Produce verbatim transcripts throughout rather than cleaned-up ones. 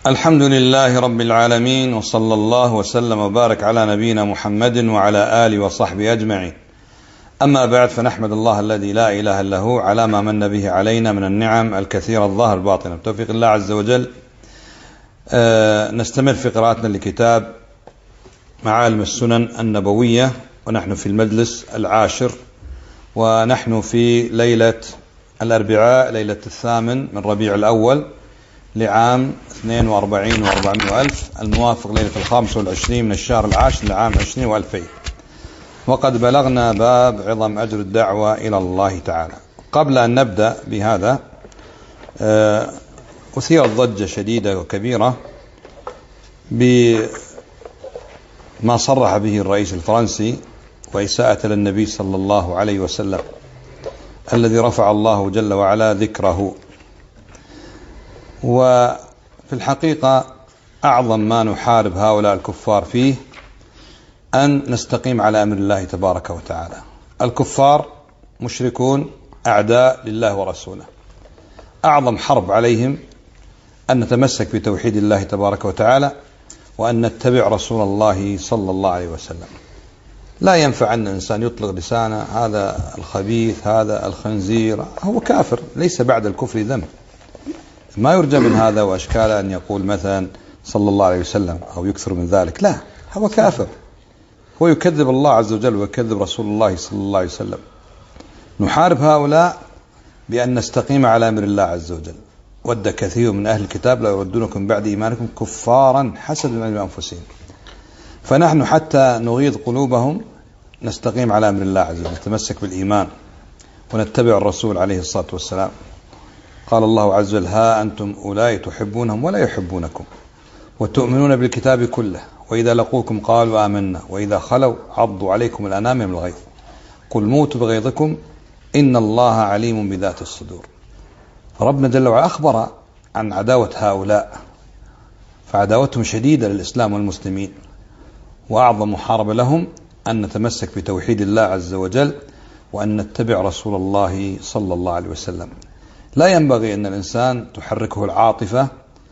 الحمد لله رب العالمين، وصلى الله وسلم وبارك على نبينا محمد وعلى آله وصحبه أجمعين. أما بعد، فنحمد الله الذي لا إله إلا هو على ما من به علينا من النعم الكثيرة الظاهر الباطنة بتوفيق الله عز وجل. أه نستمر في قراءتنا لكتاب معالم السنن النبوية، ونحن في المجلس العاشر، ونحن في ليلة الأربعاء، ليلة الثامن من ربيع الأول لعام اثنين وأربعين وأربعمائة ألف، الموافق ليلة الخامس والعشرين من الشهر العاشر لعام عشرين وألفين. وقد بلغنا باب عظم أجر الدعوة إلى الله تعالى. قبل أن نبدأ بهذا، أثيرت ضجة شديدة وكبيرة بما صرح به الرئيس الفرنسي وإساءة للنبي صلى الله عليه وسلم الذي رفع الله جل وعلا ذكره. وفي الحقيقة أعظم ما نحارب هؤلاء الكفار فيه أن نستقيم على أمر الله تبارك وتعالى. الكفار مشركون أعداء لله ورسوله، أعظم حرب عليهم أن نتمسك بتوحيد الله تبارك وتعالى، وأن نتبع رسول الله صلى الله عليه وسلم. لا ينفع أن الإنسان يطلق لسانه هذا الخبيث، هذا الخنزير، هو كافر، ليس بعد الكفر ذنب. ما يرجى من هذا وأشكاله أن يقول مثلا صلى الله عليه وسلم أو يكثر من ذلك، لا، هو كافر، هو يكذب الله عز وجل ويكذب رسول الله صلى الله عليه وسلم. نحارب هؤلاء بأن نستقيم على أمر الله عز وجل. ود كثير من أهل الكتاب لا يردونكم بعد إيمانكم كفارا حسدا من أنفسهم. فنحن حتى نغيظ قلوبهم نستقيم على أمر الله عز وجل، نتمسك بالإيمان ونتبع الرسول عليه الصلاة والسلام. قال الله عز وجل: ها أنتم أولئك تحبونهم ولا يحبونكم وتؤمنون بالكتاب كله وإذا لقوكم قالوا آمنا وإذا خلوا عضوا عليكم الأنامل من الغيظ قل موتوا بغيظكم إن الله عليم بذات الصدور. ربنا جل وعلا أخبر عن عداوة هؤلاء، فعداوتهم شديدة للإسلام والمسلمين، وأعظم محاربة لهم أن نتمسك بتوحيد الله عز وجل وأن نتبع رسول الله صلى الله عليه وسلم. لا ينبغي أن الإنسان تحركه العاطفة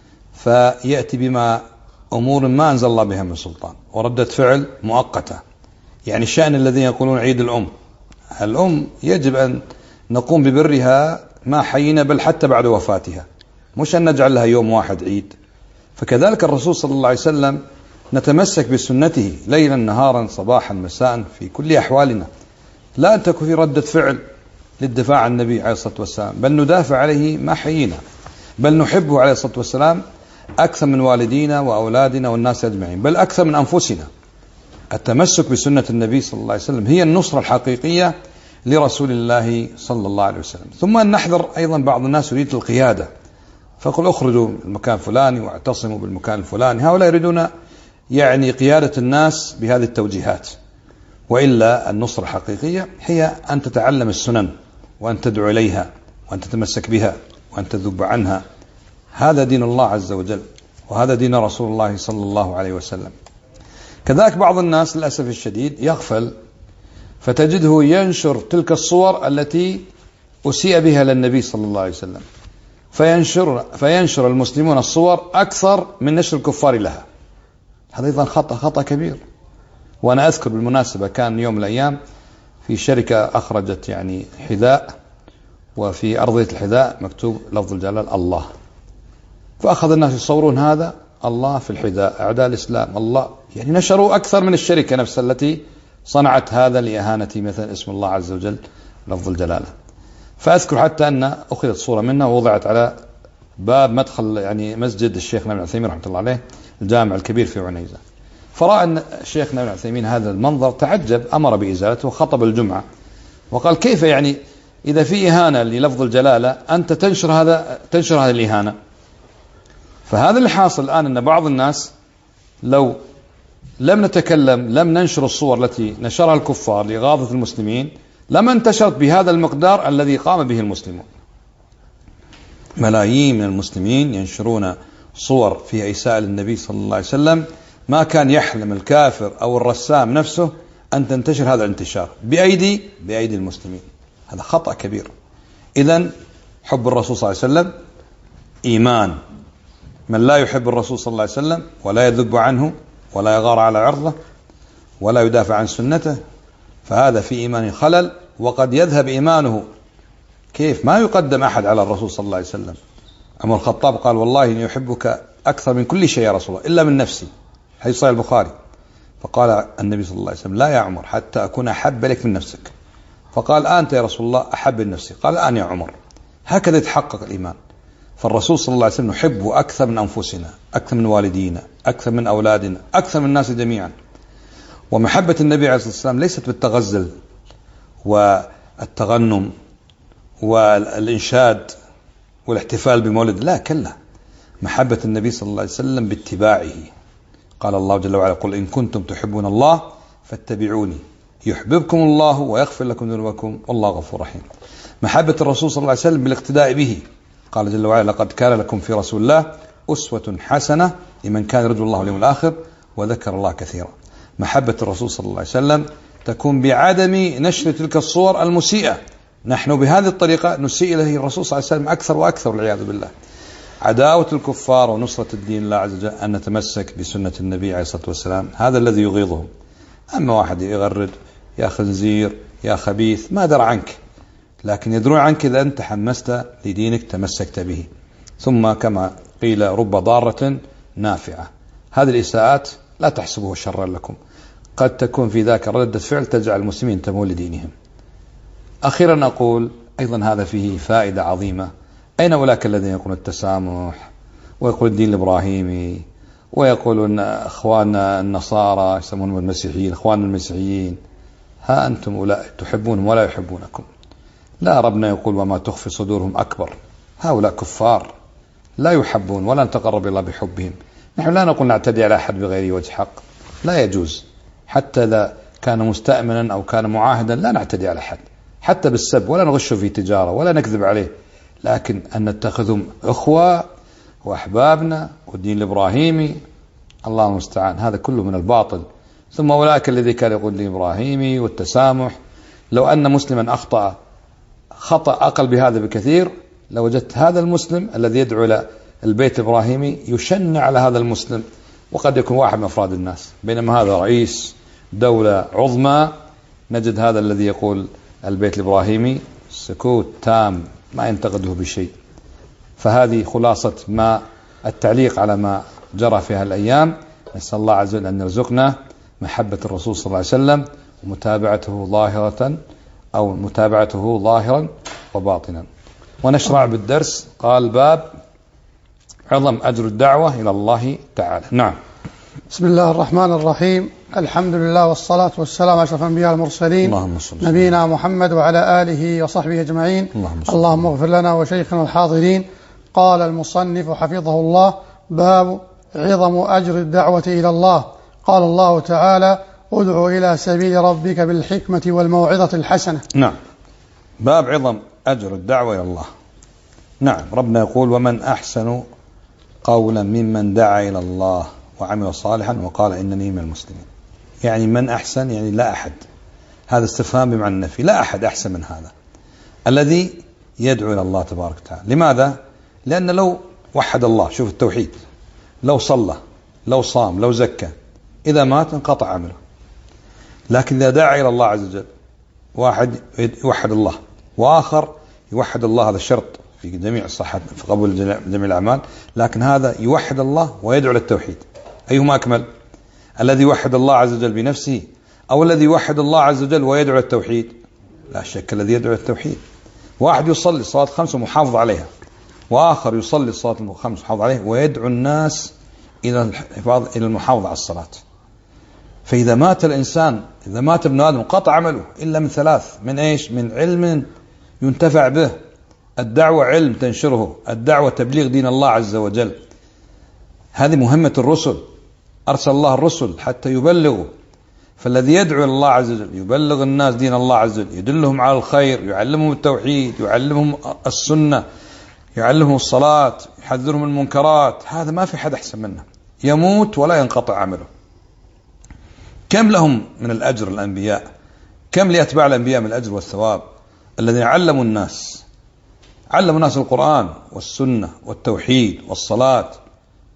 فيأتي بما أمور ما أنزل الله بها من سلطان، وردة فعل مؤقتة. يعني الشأن الذين يقولون عيد الأم، الأم يجب أن نقوم ببرها ما حيينا، بل حتى بعد وفاتها، مش أن نجعل لها يوم واحد عيد. فكذلك الرسول صلى الله عليه وسلم نتمسك بسنته ليلا نهارا صباحا مساء في كل أحوالنا، لا أن تكون في ردة فعل للدفاع عن النبي عليه الصلاة والسلام، بل ندافع عليه ما حيينا، بل نحبه عليه الصلاة والسلام أكثر من والدينا وأولادنا والناس أجمعين، بل أكثر من أنفسنا. التمسك بسنة النبي صلى الله عليه وسلم هي النصرة الحقيقية لرسول الله صلى الله عليه وسلم. ثم أن نحذر أيضا بعض الناس يريد القيادة، فقل اخرجوا من المكان الفلاني واعتصموا بالمكان الفلاني. هؤلاء يريدون يعني قيادة الناس بهذه التوجيهات، وإلا النصرة الحقيقية هي أن تتعلم السنن وأن تدعو إليها وأن تتمسك بها وأن تذب عنها. هذا دين الله عز وجل، وهذا دين رسول الله صلى الله عليه وسلم. كذلك بعض الناس للأسف الشديد يغفل، فتجده ينشر تلك الصور التي أسيء بها للنبي صلى الله عليه وسلم، فينشر, فينشر المسلمون الصور أكثر من نشر الكفار لها. هذا أيضا خطأ خطأ كبير. وأنا أذكر بالمناسبة كان يوم من الأيام في شركة أخرجت يعني حذاء، وفي أرضية الحذاء مكتوب لفظ الجلال الله، فأخذ الناس يصورون هذا الله في الحذاء، أعداء الإسلام الله، يعني نشروا أكثر من الشركة نفسها التي صنعت هذا لإهانة مثلا اسم الله عز وجل لفظ الجلالة. فأذكر حتى أن أخذت صورة منها ووضعت على باب مدخل يعني مسجد الشيخ ابن عثيمين رحمة الله عليه، الجامع الكبير في عنيزة. فرأى أن الشيخ ابن عثيمين هذا المنظر تعجب، أمر بإزالته وخطب الجمعة وقال: كيف يعني إذا في إهانة للفظ الجلالة أنت تنشر هذا تنشر هذه الإهانة؟ فهذا اللي حاصل الآن، أن بعض الناس لو لم نتكلم، لم ننشر الصور التي نشرها الكفار لإغاظة المسلمين، لما انتشرت بهذا المقدار الذي قام به المسلمون. ملايين من المسلمين ينشرون صور فيها إساءة للنبي صلى الله عليه وسلم، ما كان يحلم الكافر أو الرسام نفسه أن تنتشر هذا الانتشار بأيدي بأيدي المسلمين. هذا خطأ كبير. إذن حب الرسول صلى الله عليه وسلم إيمان من لا يحب الرسول صلى الله عليه وسلم ولا يذب عنه ولا يغار على عرضه ولا يدافع عن سنته فهذا في إيمانه خلل، وقد يذهب إيمانه. كيف؟ ما يقدم أحد على الرسول صلى الله عليه وسلم. عمر الخطاب قال والله إني أحبك أكثر من كل شيء يا رسول الله إلا من نفسي، حديث صحيح البخاري. فقال النبي صلى الله عليه وسلم لا يا عمر حتى أكون أحب لك من نفسك. فقال أنت يا رسول الله أحب من نفسي. قال الآن يا عمر. هكذا يتحقق الإيمان. فالرسول صلى الله عليه وسلم نحبه أكثر من أنفسنا، أكثر من والدينا، أكثر من أولادنا، أكثر من الناس جميعا. ومحبة النبي عليه الصلاة والسلام ليست بالتغزل والتغنم والإنشاد والاحتفال بمولد، لا كلا. محبة النبي صلى الله عليه وسلم باتباعه. قال الله جل وعلا قل إن كنتم تحبون الله فاتبعوني يحببكم الله ويغفر لكم ذنوبكم والله غفور رحيم. محبة الرسول صلى الله عليه وسلم بالاقتداء به. قال جل وعلا لقد كان لكم في رسول الله أسوة حسنة لمن كان يرجو الله واليوم الآخر وذكر الله كثيرا. محبة الرسول صلى الله عليه وسلم تكون بعدم نشر تلك الصور المسيئة. نحن بهذه الطريقة نسيء إليه الرسول صلى الله عليه وسلم أكثر وأكثر والعياذ بالله. عداوة الكفار ونصرة الدين الله عز وجل أن نتمسك بسنة النبي عليه الصلاة والسلام، هذا الذي يغيظهم. أما واحد يغرد يا خنزير يا خبيث ما درى عنك، لكن يدرون عنك إذا أنت حمست لدينك تمسكت به. ثم كما قيل رب ضارة نافعة. هذه الإساءات لا تحسبه شرا لكم، قد تكون في ذاك ردة فعل تجعل المسلمين ينتبهون لدينهم. أخيرا أقول أيضا هذا فيه فائدة عظيمة. أين أولئك الذين يقولون التسامح ويقول الدين الإبراهيمي ويقولون أخواننا النصارى يسمونهم المسيحيين أخواننا المسيحيين؟ ها أنتم أولئك تحبونهم ولا يحبونكم. لا، ربنا يقول وما تخفي صدورهم أكبر. هؤلاء كفار لا يحبون ولا نتقرب الله بحبهم. نحن لا نقول نعتدي على أحد بغير وجه حق، لا يجوز. حتى إذا كان مستأمنا أو كان معاهدا لا نعتدي على أحد، حتى بالسب، ولا نغشه في تجارة ولا نكذب عليه. لكن أن نتخذهم أخوة وأحبابنا والدين الإبراهيمي الله المستعان، هذا كله من الباطل. ثم أولئك الذي كان يقول الدين الإبراهيمي والتسامح، لو أن مسلما أخطأ خطأ أقل بهذا بكثير لوجدت هذا المسلم الذي يدعو إلى البيت الإبراهيمي يشنع على هذا المسلم، وقد يكون واحد من أفراد الناس، بينما هذا رئيس دولة عظمى نجد هذا الذي يقول البيت الإبراهيمي سكوت تام ما ينتقده بشيء. فهذه خلاصة ما التعليق على ما جرى في هذه الأيام. نسأل الله عز وجل أن يرزقنا محبة الرسول صلى الله عليه وسلم ومتابعته ظاهرة أو متابعته ظاهرا وباطنا. ونشرع بالدرس. قال باب عظم أجر الدعوة إلى الله تعالى. نعم. بسم الله الرحمن الرحيم. الحمد لله والصلاة والسلام على أشرف الأنبياء المرسلين نبينا محمد وعلى آله وصحبه أجمعين. اللهم اغفر لنا وشيخنا الحاضرين. قال المصنف حفظه الله باب عظم أجر الدعوة إلى الله. قال الله تعالى ادع إلى سبيل ربك بالحكمة والموعظة الحسنة. نعم. باب عظم أجر الدعوة إلى الله. نعم. ربنا يقول ومن أحسن قولا ممن دعا إلى الله وعمل صالحا وقال إنني من المسلمين. يعني من أحسن يعني لا أحد، هذا استفهام بمعنى النفي، لا أحد أحسن من هذا الذي يدعو إلى الله تبارك وتعالى. لماذا؟ لأن لو وحد الله، شوف التوحيد، لو صلى لو صام لو زكى إذا مات انقطع عمله. لكن إذا دعا إلى الله عز وجل، واحد يوحد الله وآخر يوحد الله، هذا شرط في جميع الصحة في قبول جميع الأعمال، لكن هذا يوحد الله ويدعو للتوحيد، أيهما أكمل؟ الذي يوحد الله عز وجل بنفسه أو الذي يوحد الله عز وجل ويدعو للتوحيد؟ لا شك الذي يدعو للتوحيد. واحد يصلي الصلاة الخمس ومحافظ عليها، وآخر يصلي الصلاة الخمس ومحافظ عليها ويدعو الناس إلى الحفاظ إلى المحافظة على الصلاة. فإذا مات الإنسان، إذا مات ابن آدم قطع عمله إلا من ثلاث، من إيش؟ من علم ينتفع به، الدعوة علم تنشره، الدعوة تبليغ دين الله عز وجل. هذه مهمة الرسل، أرسل الله الرسل حتى يبلغوا. فالذي يدعو إلى الله عز وجل يبلغ الناس دين الله عز وجل، يدلهم على الخير، يعلمهم التوحيد، يعلمهم السنة، يعلمهم الصلاة، يحذرهم المنكرات. هذا ما في حد أحسن منه، يموت ولا ينقطع عمله. كم لهم من الأجر الأنبياء، كم لأتباع الأنبياء من الأجر والثواب الذين علموا الناس، علموا الناس القرآن والسنة والتوحيد والصلاة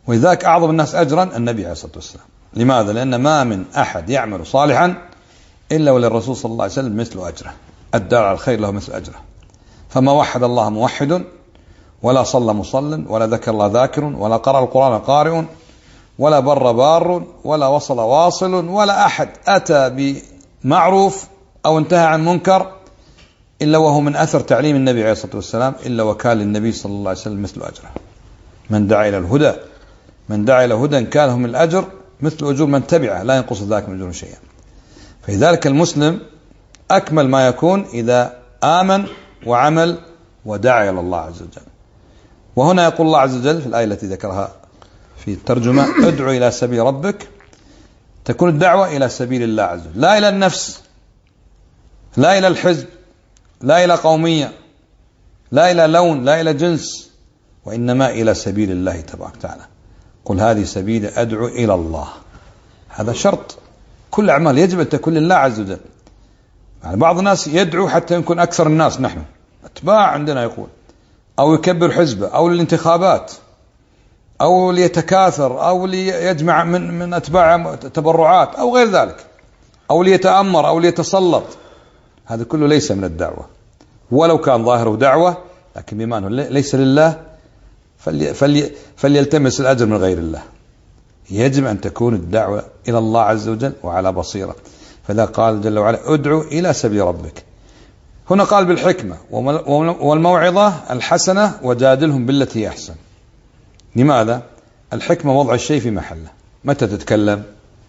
ولذلك أعظم الناس أجرا النبي عليه الصلاة والسلام. لماذا؟ لأن ما من أحد يعمل صالحا إلا وللرسول صلى الله عليه وسلم مثل أجره، الدال على الخير له مثل أجره. فما وحد الله موحد، ولا صلى مصل، ولا ذكر الله ذاكر، ولا قرأ القرآن قارئ، ولا بر بار، ولا وصل واصل، ولا أحد أتى بمعروف أو انتهى عن منكر إلا وهو من أثر تعليم النبي عليه الصلاة والسلام، إلا وكان للنبي صلى الله عليه وسلم مثل أجره. من دعا إلى الهدى من دعا إلى هدى كان له من الأجر مثل أجور من تبعه، لا ينقص ذلك من أجور شيئا. فلذلك المسلم أكمل ما يكون إذا آمن وعمل ودعا إلى الله عز وجل. وهنا يقول الله عز وجل في الآية التي ذكرها في الترجمة: ادعو إلى سبيل ربك، تكون الدعوة إلى سبيل الله عز وجل، لا إلى النفس، لا إلى الحزب، لا إلى قومية، لا إلى لون، لا إلى جنس، وإنما إلى سبيل الله تبارك وتعالى. قل هذه سبيل أدعو إلى الله. هذا شرط، كل أعمال يجب أن تكون لله عز وجل. يعني بعض الناس يدعو حتى يكون أكثر الناس نحن أتباع عندنا يقول، أو يكبر حزبه، أو للانتخابات، أو ليتكاثر، أو ليجمع من من أتباع تبرعات، أو غير ذلك، أو ليتأمر، أو ليتسلط. هذا كله ليس من الدعوة، ولو كان ظاهره دعوة، لكن بما أنه ليس لله فلي فلي فليلتمس الأجر من غير الله. يجب أن تكون الدعوة إلى الله عز وجل وعلى بصيرة. فذا قال جل وعلا: ادعو إلى سبيل ربك. هنا قال بالحكمة والموعظة الحسنة وجادلهم بالتي هي أحسن. لماذا؟ الحكمة وضع الشيء في محله. متى تتكلم؟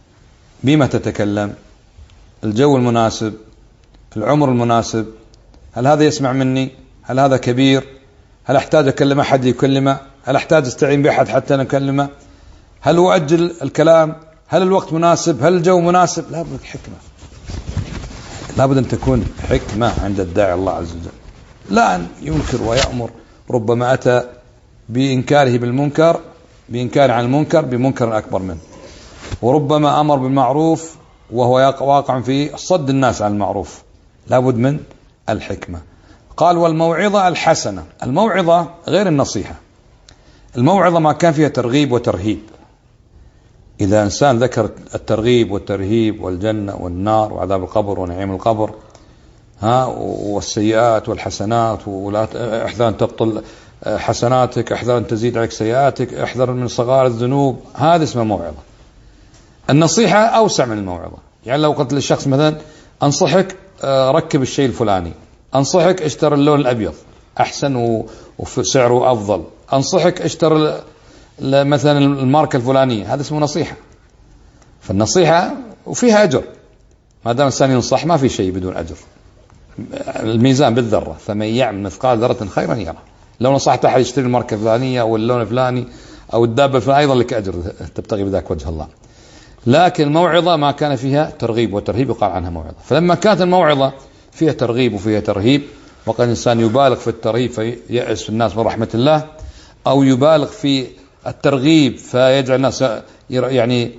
بما تتكلم؟ الجو المناسب، العمر المناسب، هل هذا يسمع مني؟ هل هذا كبير؟ هل أحتاج أكلم أحد يكلمه؟ هل أحتاج أستعين بأحد حتى نكلمه؟ هل أؤجل الكلام؟ هل الوقت مناسب؟ هل الجو مناسب؟ لا بد حكمة، لا بد أن تكون حكمة عند الداعي الله عز وجل، لا أن ينكر ويأمر. ربما أتى بإنكاره بالمنكر بإنكار عن المنكر بمنكر أكبر منه، وربما أمر بالمعروف وهو واقع في صد الناس عن المعروف. لا بد من الحكمة. قال: والموعظة الحسنة. الموعظة غير النصيحة. الموعظة ما كان فيها ترغيب وترهيب. إذا إنسان ذكر الترغيب والترهيب والجنة والنار وعذاب القبر ونعيم القبر، ها، والسيئات والحسنات، ولا احذر أن تبطل حسناتك، احذر أن تزيد عليك سيئاتك، احذر من صغار الذنوب، هذا اسمه موعظة. النصيحة أوسع من الموعظة. يعني لو قلت للشخص مثلا: أنصحك ركب الشيء الفلاني، أنصحك اشتري اللون الأبيض أحسن وسعره أفضل، أنصحك اشتري مثلا الماركة الفلانية، هذا اسمه نصيحة. فالنصيحة وفيها أجر، ما دام الإنسان ينصح ما في شيء بدون أجر. الميزان بالذرة، فمن يعمل مثقال ذرة خيرا يرى. لو نصحت أحد يشتري الماركة الفلانية أو اللون الفلاني أو الدابة الفلانية أيضا لك أجر، تبتغي بذلك وجه الله. لكن الموعظة ما كان فيها ترغيب وترهيب يقال عنها موعظة. فلما كانت الموعظة فيها ترغيب وفيها ترهيب، وقد الإنسان يبالغ في الترهيب فييأس الناس من رحمة الله، أو يبالغ في الترغيب فيجعل الناس يعني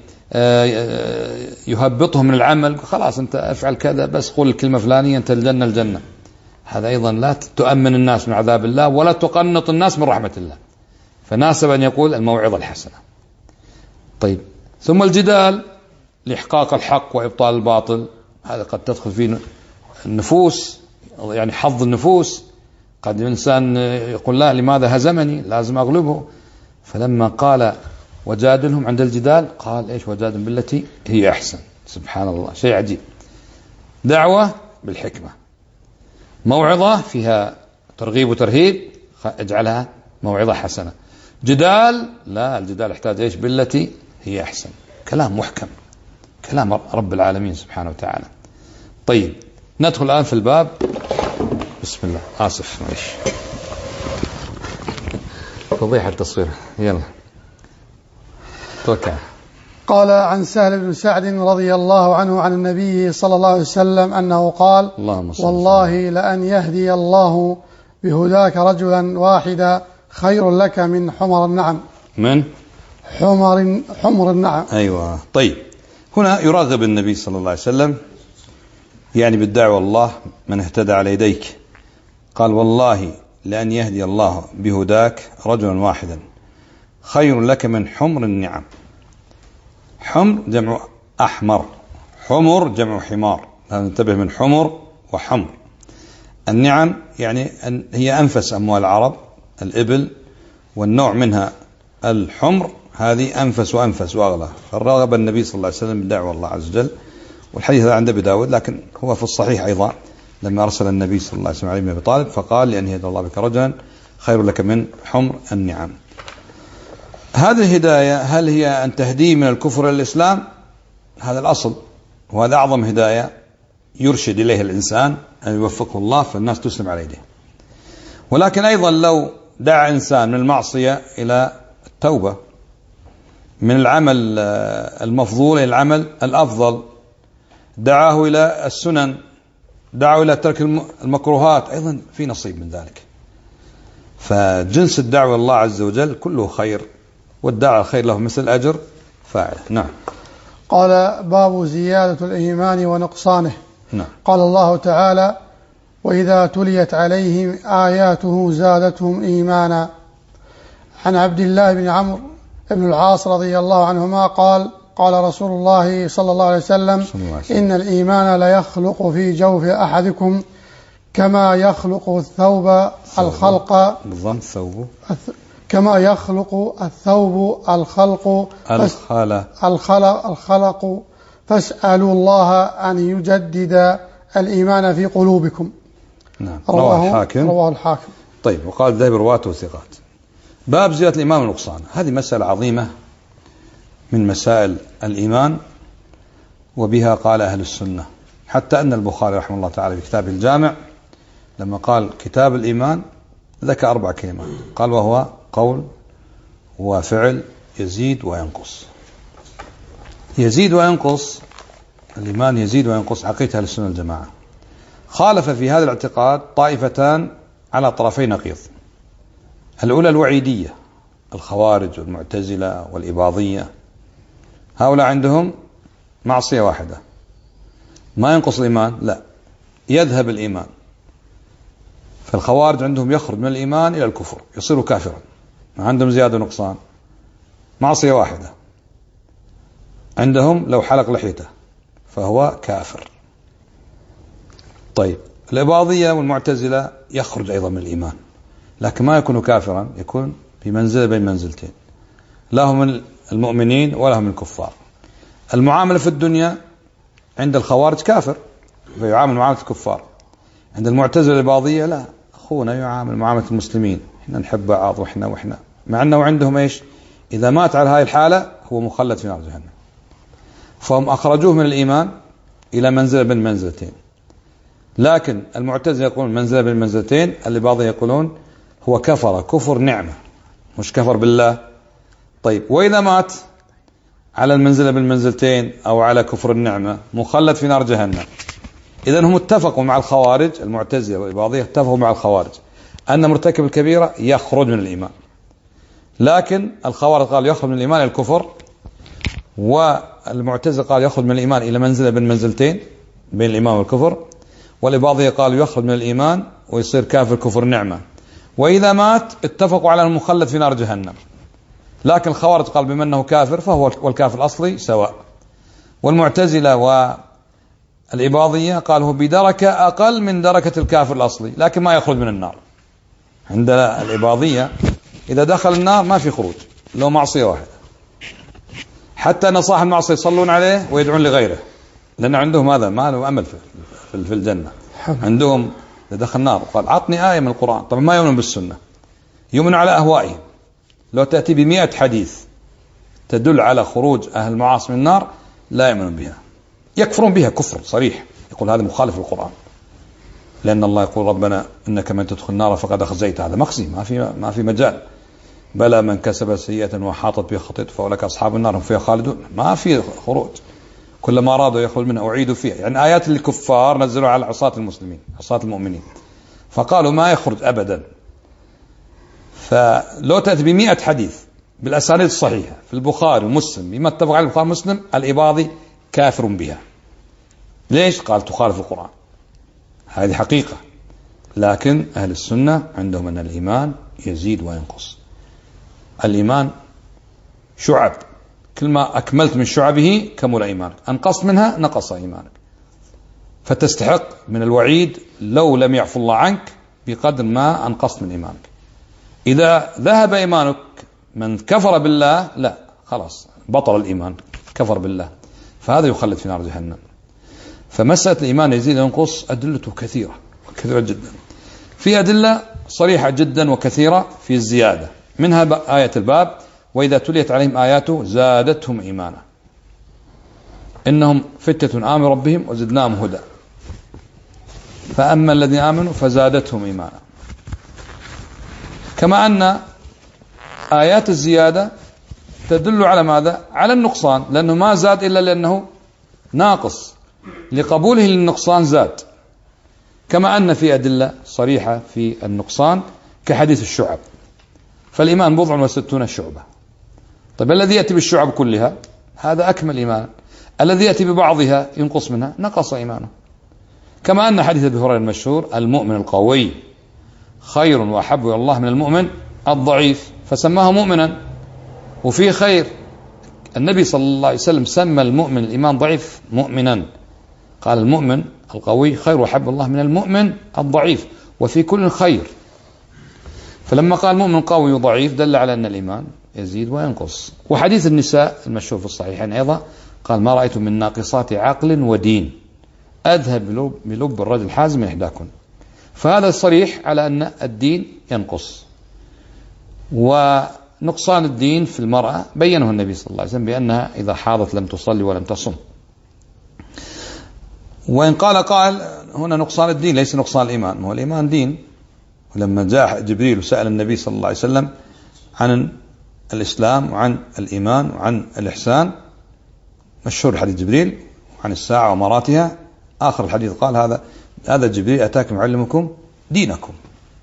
يهبطهم من العمل، خلاص أنت افعل كذا بس قول الكلمة فلانية أنت الجنة الجنة، هذا أيضا لا تؤمن الناس من عذاب الله ولا تقنط الناس من رحمة الله. فناسب أن يقول الموعظة الحسنة. طيب، ثم الجدال لإحقاق الحق وإبطال الباطل، هذا قد تدخل فيه النفوس، يعني حظ النفوس. قد الإنسان يقول: لا، لماذا هزمني، لازم أغلبه. فلما قال وجادلهم عند الجدال قال إيش؟ وجادل بالتي هي أحسن. سبحان الله، شيء عجيب. دعوة بالحكمة، موعظة فيها ترغيب وترهيب اجعلها موعظة حسنة. جدال لا، الجدال يحتاج إيش؟ بالتي هي أحسن. كلام محكم، كلام رب العالمين سبحانه وتعالى. طيب، ندخل الآن في الباب. بسم الله. آسف معلش، فضيحة التصوير. يلا توكل. قال: عن سهل بن سعد رضي الله عنه عن النبي صلى الله عليه وسلم أنه قال: والله لأن يهدي الله بهداك رجلا واحدا خير لك من حمر النعم. من حمر حمر النعم. أيوة. طيب، هنا يرغب النبي صلى الله عليه وسلم يعني بالدعوة الله من اهتدى على يديك. قال: والله لأن يهدي الله بهداك رجلا واحدا خير لك من حمر النعم. حمر جمع أحمر، حمر جمع حمار، ننتبه من حمر وحمر. النعم يعني أن هي أنفس أموال العرب، الإبل، والنوع منها الحمر هذه أنفس وأنفس وأغلى. فرغب النبي صلى الله عليه وسلم بدعوى الله عز وجل، والحديث هذا عند أبي داود، لكن هو في الصحيح أيضا لما أرسل النبي صلى الله عليه وسلم علي بن أبي طالب فقال: لأن يهدي الله بك رجلا خير لك من حمر النعم. هذه الهداية هل هي أن تهديه من الكفر إلى الإسلام؟ هذا الأصل، وهذا أعظم هداية يرشد إليه الإنسان أن يوفقه الله فالناس تسلم على يده. ولكن أيضا لو دعا إنسان من المعصية إلى التوبة، من العمل المفضول إلى العمل الأفضل، دعاه إلى السنن، دعاه إلى ترك المكروهات، أيضا في نصيب من ذلك. فجنس الدعوة الله عز وجل كله خير، والداعي الخير له مثل أجر فاعله. نعم. قال: باب زيادة الإيمان ونقصانه. نعم. قال الله تعالى: وإذا تليت عليهم آياته زادتهم إيمانا. عن عبد الله بن عمرو بن العاص رضي الله عنهما قال: قال رسول الله صلى الله عليه وسلم: إن الإيمان ليخلق في جوف أحدكم كما يخلق الثوب الخلق الثوب كما يخلق الثوب الخلق الخلق الخلق فاسألوا الله أن يجدد الإيمان في قلوبكم. نعم. رواه الحاكم. رواه الحاكم. طيب. وقال ذهب رواته ثقات. باب زيادة الإيمان والنقصان، هذه مسألة عظيمة من مسائل الإيمان، وبها قال أهل السنة، حتى أن البخاري رحمه الله تعالى في كتاب الجامع لما قال كتاب الإيمان ذكر أربع كلمات، قال: وهو قول وفعل يزيد وينقص. يزيد وينقص، الإيمان يزيد وينقص، عقيدة أهل السنة الجماعة. خالف في هذا الاعتقاد طائفتان على طرفي نقيض. الأولى الوعيدية، الخوارج والمعتزلة والإباضية، هؤلاء عندهم معصية واحدة ما ينقص الإيمان، لا يذهب الإيمان. فالخوارج عندهم يخرج من الإيمان إلى الكفر، يصير كافرا، ما عندهم زيادة ونقصان، معصية واحدة. عندهم لو حلق لحيته فهو كافر. طيب، الإباضية والمعتزلة يخرج أيضا من الإيمان، لكن ما يكون كافرا، يكون في منزلة بين منزلتين، لا هم من المؤمنين ولا هم من الكفار. المعاملة في الدنيا عند الخوارج كافر فيعامل معاملة الكفار، عند المعتزلة الإباضية لا، أخونا يعامل معاملة المسلمين، إحنا نحب بعض وإحنا وإحنا مع أنه عندهم إيش؟ إذا مات على هذه الحالة هو مخلد في نار جهنم. فهم أخرجوه من الإيمان إلى منزلة بين منزلتين. لكن المعتزلة يقولون منزلة بين منزلتين، الإباضية يقولون هو كفر كفر نعمة مش كفر بالله. طيب، وإذا مات على المنزلة بالمنزلتين أو على كفر النعمة مخلد في نار جهنم. إذن هم اتفقوا مع الخوارج، المعتزلة والإباضية اتفقوا مع الخوارج أن مرتكب الكبيرة يخرج من الإيمان، لكن الخوارج قال يخرج من الإيمان إلى الكفر، والمعتزلة قال يخرج من الإيمان إلى منزلة بين منزلتين بين الإيمان والكفر، والإباضية قال يخرج من الإيمان ويصير كافر كفر نعمة. وإذا مات اتفقوا على المخلد في نار جهنم، لكن الخوارج قال بما أنه كافر فهو والكافر الأصلي سواء. والمعتزلة والإباضية قال هو بدركة أقل من دركة الكافر الأصلي، لكن ما يخرج من النار. عند الإباضية إذا دخل النار ما في خروج، لو معصية واحدة، حتى أن صاحب المعصية يصلون عليه ويدعون لغيره، لأن عندهم هذا ما له أمل في الجنة. عندهم إذا دخل النار وقال عطني آية من القرآن، طبعا ما يؤمن بالسنة، يؤمن على أهوائهم. لو تأتي بمئة حديث تدل على خروج أهل المعاصي من النار لا يؤمنون بها، يكفرون بها كفر صريح، يقول هذا مخالف للقرآن، لأن الله يقول ربنا إنك من تدخل النار فقد أخزيت، هذا مخزي، ما في ما في مجال. بلى من كسب سيئة وحاطت بها خطيئته فأولئك أصحاب النار هم فيها خالدون، ما في خروج، كلما أرادوا يخرج منها أعيدوا فيها. يعني آيات الكفار نزلوا على عصاة المسلمين عصاة المؤمنين فقالوا ما يخرج أبدا. فلو تأتي بمئة حديث بالأسانيد الصحيحة في البخاري ومسلم بما اتفق على البخاري ومسلم، الإباضي كافر بها. ليش؟ قال تخالف القرآن، هذه حقيقة. لكن أهل السنة عندهم أن الإيمان يزيد وينقص. الإيمان شعب، كل ما أكملت من شعبه كمل إيمانك، أنقصت منها نقص إيمانك. فتستحق من الوعيد لو لم يعفو الله عنك بقدر ما أنقصت من إيمانك. إذا ذهب إيمانك، من كفر بالله لا خلاص بطل الإيمان، كفر بالله، فهذا يخلد في نار جهنم. فمسألة الإيمان يزيد وينقص أدلته كثيرة كثيرة جدا، في أدلة صريحة جدا وكثيرة في الزيادة، منها آية الباب: وإذا تليت عليهم آياته زادتهم إيمانا إنهم فتية آمنوا ربهم وزدناهم هدى. فأما الذين آمنوا فزادتهم إيمانا. كما أن آيات الزيادة تدل على ماذا؟ على النقصان، لأنه ما زاد إلا لأنه ناقص، لقبوله للنقصان زاد. كما أن في أدلة صريحة في النقصان كحديث الشعب، فالإيمان بضع وستون شعبة. طيب الذي يأتي بالشعب كلها هذا أكمل إيمانا، الذي يأتي ببعضها ينقص منها نقص إيمانه. كما أن حديث أبي هريرة المشهور: المؤمن القوي خير وأحب إلى الله من المؤمن الضعيف، فسماه مؤمنا وفيه خير. النبي صلى الله عليه وسلم سمى المؤمن الإيمان ضعيف مؤمنا، قال المؤمن القوي خير وأحب الله من المؤمن الضعيف، وفي كل خير. فلما قال مؤمن قوي وضعيف دل على أن الإيمان يزيد وينقص. وحديث النساء المشهور في الصحيحين أيضا قال: ما رأيت من ناقصات عقل ودين أذهب بلب الرجل حازم إحداكن. فهذا صريح على أن الدين ينقص. ونقصان الدين في المرأة بينه النبي صلى الله عليه وسلم بأنها إذا حاضت لم تصلي ولم تصم. وإن قال قال هنا نقصان الدين ليس نقصان الإيمان، هو الإيمان دين. ولما جاء جبريل وسأل النبي صلى الله عليه وسلم عن الإسلام وعن الإيمان وعن الإحسان، مشهور حديث جبريل عن الساعة ومراتها، آخر الحديث قال: هذا هذا جبريل أتاكم يعلمكم دينكم.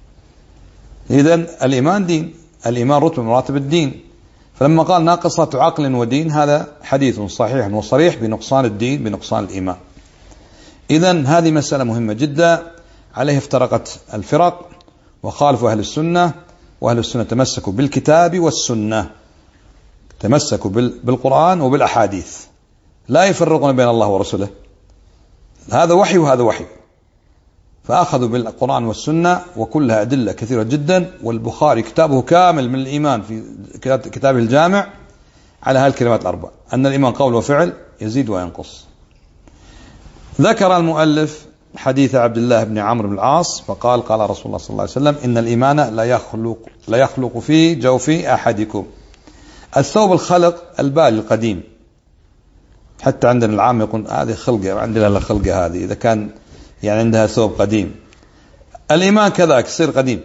إذن الإيمان دين، الإيمان رتبة من مراتب الدين. فلما قال ناقصة عقل ودين هذا حديث صحيح وصريح بنقصان الدين بنقصان الإيمان. إذن هذه مسألة مهمة جدا، عليه افترقت الفرق وخالفوا أهل السنة. وأهل السنة تمسكوا بالكتاب والسنة، تمسكوا بالقرآن وبالأحاديث، لا يفرقون بين الله ورسوله، هذا وحي وهذا وحي. فأخذوا بالقرآن والسنة وكلها أدلة كثيرة جدا. والبخاري كتابه كامل من الإيمان في كتابه الجامع على هذه الكلمات الأربع: أن الإيمان قول وفعل يزيد وينقص. ذكر المؤلف حديث عبد الله بن عمرو بن العاص فقال: قال رسول الله صلى الله عليه وسلم: إن الإيمان لا يخلق, لا يخلق في جوف أحدكم. الثوب الخلق البالي القديم، حتى عندنا العام يقول هذه خلقة، عندنا الخلقة هذه إذا كان يعني عندها ثوب قديم. الإيمان كذلك يصير قديم،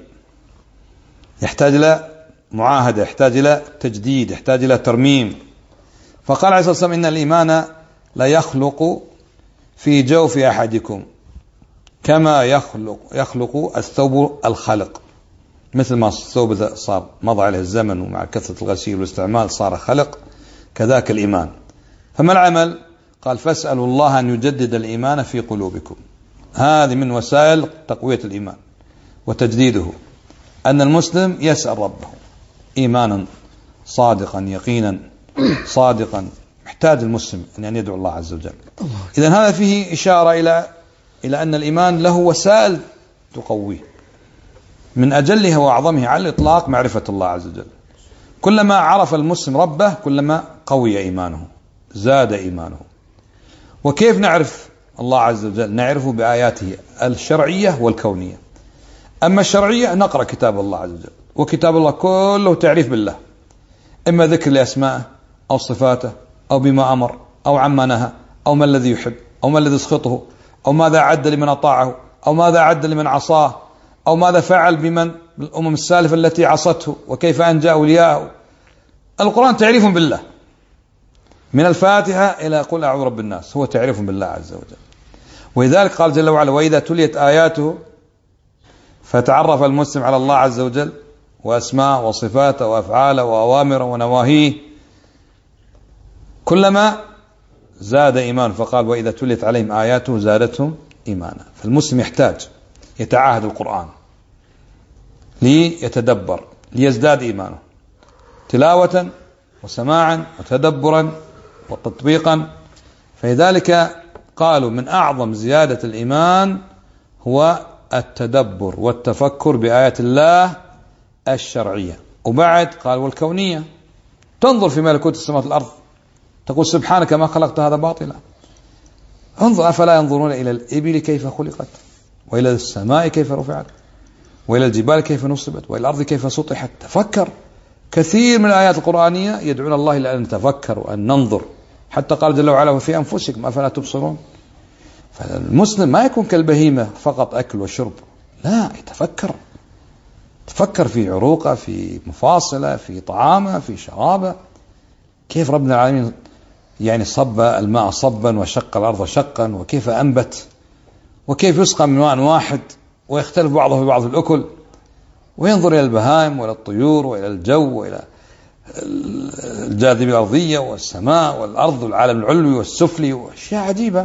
يحتاج إلى معاهدة، يحتاج إلى تجديد، يحتاج إلى ترميم. فقال عليه الصلاة والسلام: إن الإيمان لا يخلق في جوف أحدكم كما يخلق يخلق الثوب الخلق. مثل ما الثوب صار مضى عليه الزمن ومع كثرة الغسيل والاستعمال صار خلق، كذاك الإيمان. فما العمل؟ قال: فاسألوا الله أن يجدد الإيمان في قلوبكم. هذه من وسائل تقوية الإيمان وتجديده، أن المسلم يسأل ربه إيمانا صادقا يقينا صادقا. محتاج المسلم أن يدعو الله عز وجل. إذن هذا فيه إشارة إلى إلى أن الإيمان له وسائل تقويه، من أجلها وأعظمها على الإطلاق معرفة الله عز وجل. كلما عرف المسلم ربه كلما قوي إيمانه، زاد إيمانه. وكيف نعرف الله عز وجل؟ نعرفه بآياته الشرعية والكونية. أما الشرعية نقرأ كتاب الله عز وجل، وكتاب الله كله تعريف بالله، إما ذكر لأسمائه أو صفاته أو بما أمر أو عما نهى أو ما الذي يحب أو ما الذي يسخطه أو ماذا أعد لمن أطاعه أو ماذا أعد لمن عصاه أو ماذا فعل بمن الأمم السالفة التي عصته وكيف أنجى أولياءه. القرآن تعريف بالله من الفاتحة إلى قل أعوذ برب الناس، هو تعريف بالله عز وجل. ولذلك قال جل وعلا: وإذا تليت آياته فتعرف المسلم على الله عز وجل وأسماء وصفاته وأفعاله وأوامره ونواهيه كلما زاد إيمان. فقال: وإذا تليت عليهم آياته زادتهم إيمانا. فالمسلم يحتاج يتعاهد القرآن ليتدبر ليزداد إيمانه تلاوة وسماعا وتدبرا وتطبيقا. فلذلك قالوا من أعظم زيادة الإيمان هو التدبر والتفكر بآيات الله الشرعية. وبعد قال والكونية، تنظر في ملكوت السماوات والأرض تقول سبحانك ما خلقت هذا باطلا. انظر أفلا ينظرون إلى الإبل كيف خلقت، وإلى السماء كيف رفعت، وإلى الجبال كيف نصبت، وإلى الأرض كيف سطحت. تفكر. كثير من الآيات القرآنية يدعون الله إلى أن نتفكر وأن ننظر، حتى قال جل وعلا وفي أنفسكم أفلا تبصرون. فالمسلم ما يكون كالبهيمة فقط أكل وشرب، لا، يتفكر، تفكر في عروقه، في مفاصله، في طعامه، في شرابه. كيف ربنا العالمين يعني صب الماء صبا وشق الأرض شقا، وكيف أنبت، وكيف يسقى من ماء واحد ويختلف بعضه في بعض في الأكل. وينظر إلى البهائم وإلى الطيور وإلى الجو وإلى الجاذبية الأرضية والسماء والأرض والعالم العلوي والسفلي وأشياء عجيبة.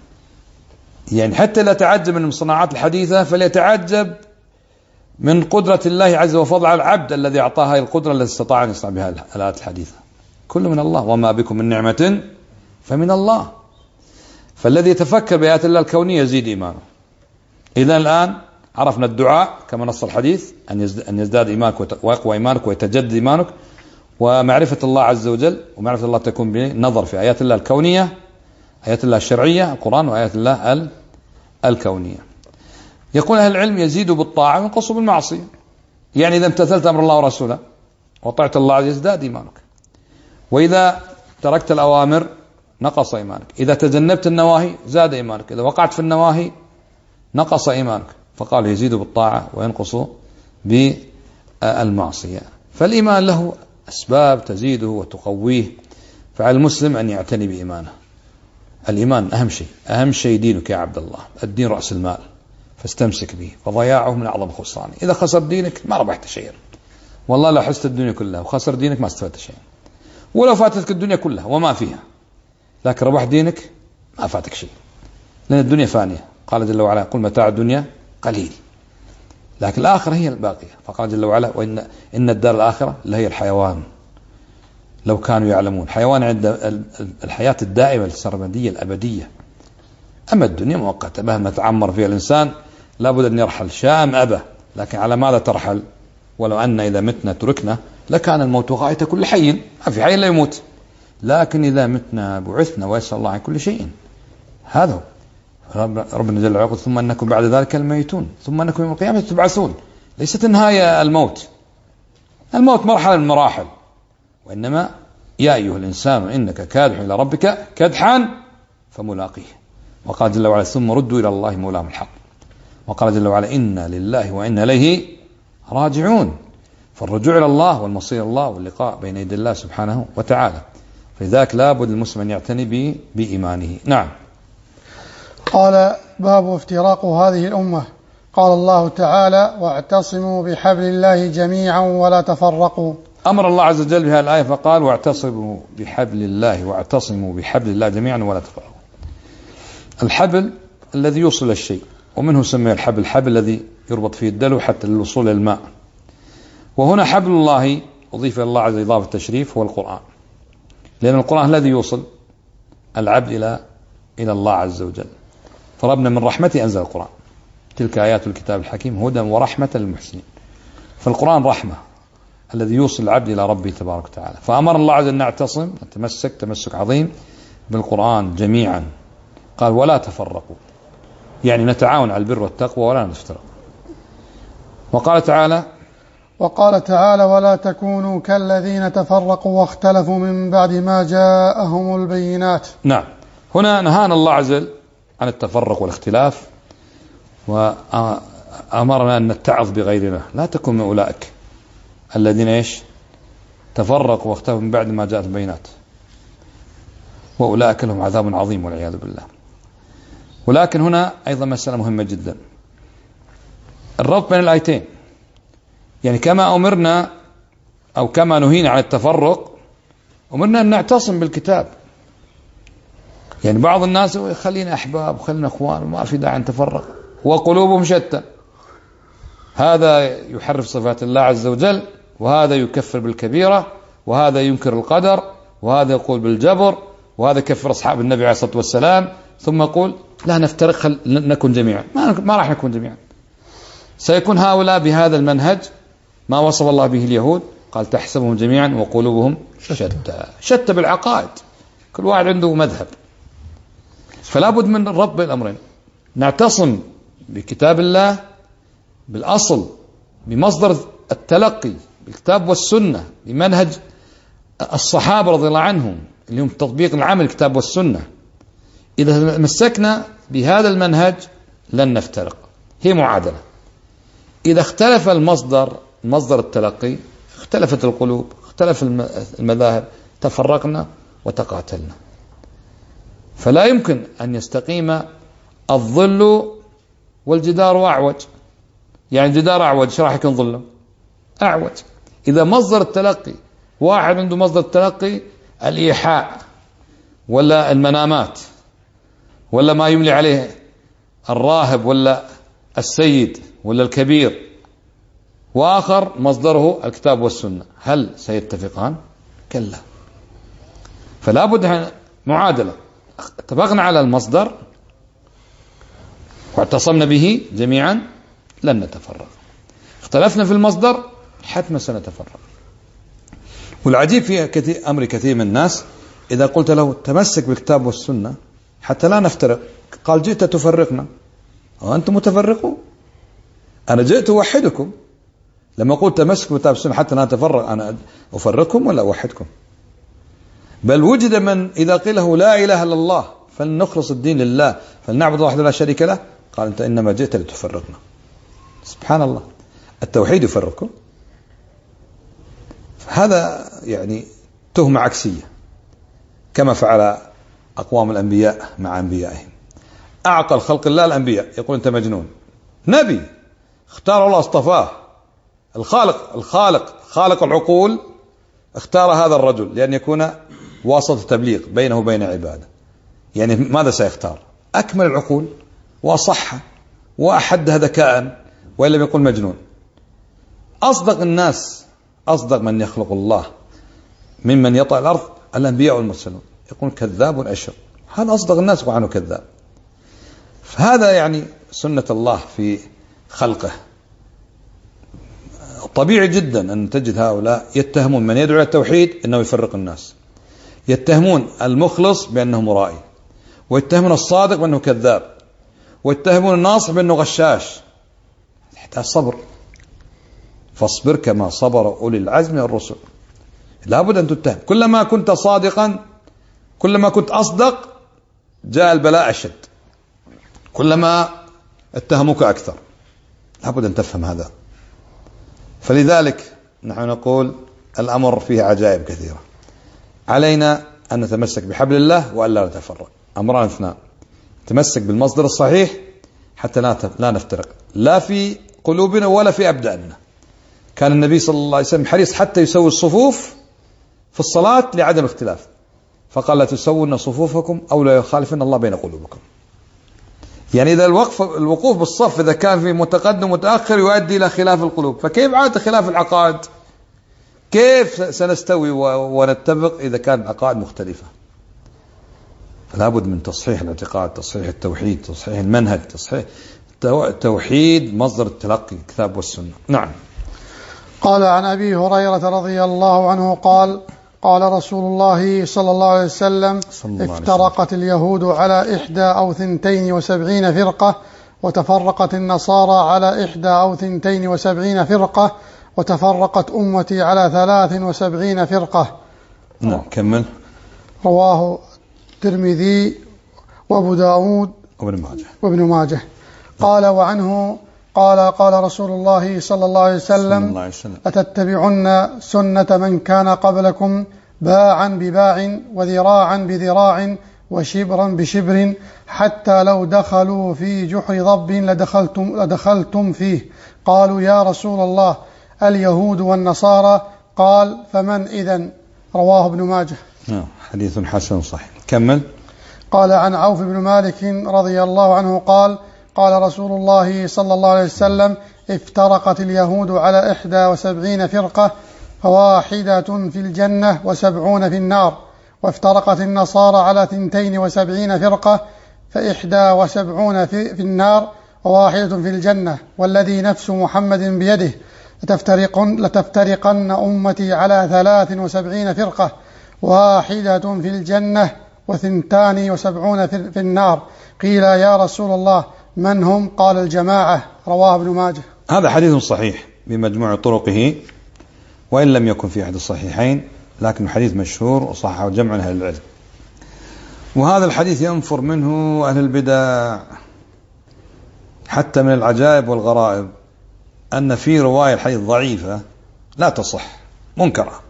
يعني حتى لا تعجب من الصناعات الحديثة، فليتعجب من قدرة الله عز وجل على العبد الذي أعطاه هذه القدرة التي استطاع أن يصنع بها الآلات الحديثة. كل من الله، وما بكم من نعمة فمن الله. فالذي يتفكر بآيات الله الكونية يزيد إيمانه. إذن الآن عرفنا الدعاء كما نص الحديث أن يزداد إيمانك ويقوى إيمانك ويتجدد إيمانك، ومعرفة الله عز وجل. ومعرفة الله تكون بنظر في آيات الله الكونية، آيات الله الشرعية القرآن، وآيات الله الكونية. يقول أهل العلم يزيد بالطاعة وينقص بالمعصية. يعني إذا امتثلت أمر الله ورسوله وطعت الله عز وجل يزداد إيمانك، وإذا تركت الأوامر نقص إيمانك، إذا تجنبت النواهي زاد إيمانك، إذا وقعت في النواهي نقص إيمانك. فقال يزيد بالطاعة وينقص بالمعصية. فالإيمان له أسباب تزيده وتقويه، فعلى المسلم أن يعتني بإيمانه. الإيمان أهم شيء، أهم شيء دينك يا عبد الله. الدين رأس المال، فاستمسك به، فضياعه من أعظم خسران. إذا خسر دينك ما ربحت شيئا، والله لو حست الدنيا كلها وخسر دينك ما استفدت شيئا. ولو فاتتك الدنيا كلها وما فيها، لكن ربح دينك ما فاتك شيء، لأن الدنيا فانية. قال جل وعلا قل متاع الدنيا قليل، لكن الآخرة هي الباقية. فقال جل وعلا وإن إن الدار الآخرة لهي الحيوان لو كانوا يعلمون. حيوان عند الحياة الدائمة السرمدية الأبدية. أما الدنيا مؤقتة مهما تعمر فيها الإنسان لابد أن يرحل شاء أم أبى. لكن على ماذا ترحل؟ ولو أن إذا متنا تركنا لكان الموت غاية كل حي، ما في حي لا يموت. لكن إذا متنا بعثنا ويسأل الله عن كل شيء. هذا هو ربنا جل وعلا ثم أنكم بعد ذلك الميتون ثم أنكم يوم القيامة تبعثون. ليست نهاية الموت، الموت مرحلة من المراحل، وإنما يا أيها الإنسان إنك كادح إلى ربك كدحا فملاقيه. وقال جل وعلا ثم ردوا إلى الله مولاهم الحق. وقال جل وعلا إنا لله وإنا إليه راجعون. فالرجوع إلى الله والمصير الله واللقاء بين يدي الله سبحانه وتعالى. فلذلك لابد المسلم أن يعتني به بإيمانه. نعم. قال باب افتراق هذه الأمة. قال الله تعالى واعتصموا بحبل الله جميعا ولا تفرقوا. أمر الله عز وجل بهذه الآية فقال واعتصموا بحبل الله واعتصموا بحبل الله جميعا ولا تفرقوا. الحبل الذي يوصل الشيء، ومنه سمي الحبل الحبل الذي يربط فيه الدلو حتى للوصول إلى الماء. وهنا حبل الله أضيف إلى الله عز وجل إضافة التشريف هو القرآن، لأن القرآن الذي يوصل العبد إلى إلى الله عز وجل. فربنا من رحمته أنزل القرآن، تلك آيات الكتاب الحكيم هدى ورحمة للمحسنين. فالقرآن رحمة الذي يوصل العبد إلى ربه تبارك وتعالى. فأمر الله عز وجل أن نعتصم نتمسك تمسك عظيم بالقرآن جميعا. قال ولا تفرقوا، يعني نتعاون على البر والتقوى ولا نفترق. وقال تعالى وقال تعالى ولا تكونوا كالذين تفرقوا واختلفوا من بعد ما جاءهم البينات. نعم، هنا نهانا الله عز وجل عن التفرق والاختلاف، وأمرنا أن نتعظ بغيرنا. لا تكن من أولئك الذين إيش تفرقوا واختلفوا من بعد ما جاءت البينات، وأولئك لهم عذاب عظيم والعياذ بالله. ولكن هنا أيضا مسألة مهمة جدا، الربط بين الآيتين. يعني كما أمرنا أو كما نهينا عن التفرق أمرنا أن نعتصم بالكتاب. يعني بعض الناس خلينا أحباب وخلينا أخوان وما في داعي نتفرق وقلوبهم شتى. هذا يحرف صفات الله عز وجل، وهذا يكفر بالكبيرة، وهذا ينكر القدر، وهذا يقول بالجبر، وهذا كفر أصحاب النبي عليه الصلاة والسلام، ثم يقول لا نفترق، خل نكون جميعا. ما, ما راح نكون جميعا. سيكون هؤلاء بهذا المنهج ما وصف الله به اليهود، قال تحسبهم جميعا وقلوبهم شتى. شتى بالعقائد، كل واحد عنده مذهب. فلا بد من رب الأمرين، نعتصم بكتاب الله بالأصل، بمصدر التلقي بالكتاب والسنة، بمنهج الصحابة رضي الله عنهم اللي هم تطبيق العمل الكتاب والسنة. إذا مسكنا بهذا المنهج لن نفترق، هي معادلة. إذا اختلف المصدر، مصدر التلقي، اختلفت القلوب، اختلف المذاهب، تفرقنا وتقاتلنا. فلا يمكن أن يستقيم الظل والجدار أعوج. يعني جدار أعوج، شو راح يكون ظله؟ أعوج. إذا مصدر التلقي واحد عنده مصدر التلقي الإيحاء ولا المنامات ولا ما يملي عليه الراهب ولا السيد ولا الكبير، وآخر مصدره الكتاب والسنة، هل سيتفقان؟ كلا. فلا بد معادلة، اتفقنا على المصدر واعتصمنا به جميعا لن نتفرق، اختلفنا في المصدر حتما سنتفرق. والعجيب في كثير أمر كثير من الناس إذا قلت له تمسك بالكتاب والسنة حتى لا نفترق، قال جئت تفرقنا، وأنتم متفرقون، أنا جئت أوحدكم. لما قلت تمسك بالكتاب والسنة حتى لا نتفرق، أنا أفرقكم ولا أوحدكم؟ بل وجد من إذا قيل له لا إله إلا الله فلنخلص الدين لله فلنعبد الله وحده لا شريك له، قال أنت إنما جئت لتفرقنا. سبحان الله، التوحيد يفرقكم؟ هذا يعني تهمة عكسية، كما فعل أقوام الأنبياء مع أنبيائهم. أعقل خلق الله الأنبياء، يقول أنت مجنون. نبي اختار الله اصطفاه، الخالق الخالق خالق العقول اختار هذا الرجل لأن يكون واسطة تبليغ بينه وبين عباده. يعني ماذا سيختار؟ أكمل العقول وأصحها وأحدها ذكاء، وإلا يقول مجنون. أصدق الناس، أصدق من يخلق الله ممن يطأ الأرض الأنبياء والمرسلون، يقول كذاب أشر. هذا أصدق الناس وعنه كذاب. فهذا يعني سنة الله في خلقه. طبيعي جدا أن تجد هؤلاء يتهمون من يدعو إلى التوحيد أنه يفرق الناس، يتهمون المخلص بأنه مرائي، ويتهمون الصادق بأنه كذاب، ويتهمون الناصح بأنه غشاش. يحتاج صبر، فاصبر كما صبر أولي العزم من الرسل. لابد أن تتهم. كلما كنت صادقا، كلما كنت أصدق، جاء البلاء أشد، كلما اتهموك أكثر. لابد أن تفهم هذا. فلذلك نحن نقول الأمر فيه عجائب كثيرة. علينا أن نتمسك بحبل الله وأن لا نتفرق. أمران اثنان: تمسك بالمصدر الصحيح حتى لا نفترق، لا في قلوبنا ولا في أبداننا. كان النبي صلى الله عليه وسلم حريص حتى يسوي الصفوف في الصلاة لعدم الاختلاف، فقال لا تسوون صفوفكم أو لا يخالفن الله بين قلوبكم. يعني إذا الوقف الوقوف بالصف إذا كان في متقدم متأخر يؤدي إلى خلاف القلوب، فكيف عاد خلاف العقائد؟ كيف سنستوي ونتفق إذا كانت عقائد مختلفة؟ فلا بد من تصحيح الاعتقاد، تصحيح التوحيد، تصحيح المنهج، تصحيح التوحيد مصدر التلقي الكتاب والسنة. نعم. قال عن أبي هريرة رضي الله عنه قال قال رسول الله صلى الله عليه وسلم: افترقت اليهود على إحدى أو ثنتين وسبعين فرقة، وتفرقت النصارى على إحدى أو ثنتين وسبعين فرقة، وتفرقت أمتي على ثلاث وسبعين فرقة. نعم، كمل. رواه الترمذي وأبو داود وابن ماجه وابن ماجه. قال وعنه قال قال رسول الله صلى الله عليه وسلم: أتتبعن سنة من كان قبلكم باعا بباع وذراعا بذراع وشبرا بشبر، حتى لو دخلوا في جحر ضب لدخلتم, لدخلتم فيه. قالوا يا رسول الله اليهود والنصارى؟ قال فمن إذن؟ رواه ابن ماجه. حديث حسن صحيح. كمل. قال عن عوف بن مالك رضي الله عنه قال قال رسول الله صلى الله عليه وسلم: افترقت اليهود على إحدى وسبعين فرقة، فواحدة في الجنة وسبعون في النار. وافترقت النصارى على ثنتين وسبعين فرقة، فإحدى وسبعون في, في النار وواحدة في الجنة. والذي نفس محمد بيده لتفترقن, لتفترقن أمتي على ثلاث وسبعين فرقة، واحدة في الجنة وثنتان وسبعون في, في النار. قيل يا رسول الله من هم؟ قال الجماعة. رواه ابن ماجه. هذا حديث صحيح بمجموع طرقه، وإن لم يكن في أحد الصحيحين، لكن حديث مشهور وصححه جمع أهل العلم. وهذا الحديث ينفر منه أهل البدع. حتى من العجائب والغرائب أن في رواية الحديث ضعيفة لا تصح، منكرة،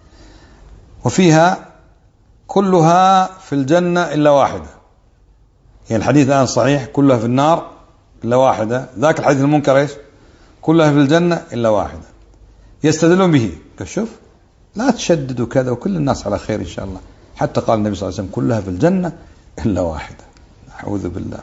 وفيها كلها في الجنة إلا واحدة. يعني الحديث الآن صحيح كلها في النار إلا واحدة، ذاك الحديث المنكر إيش؟ كلها في الجنة إلا واحدة. يستدلون به، شوف لا تشددوا كذا وكل الناس على خير إن شاء الله. حتى قال النبي صلى الله عليه وسلم كلها في الجنة إلا واحدة. أعوذ بالله.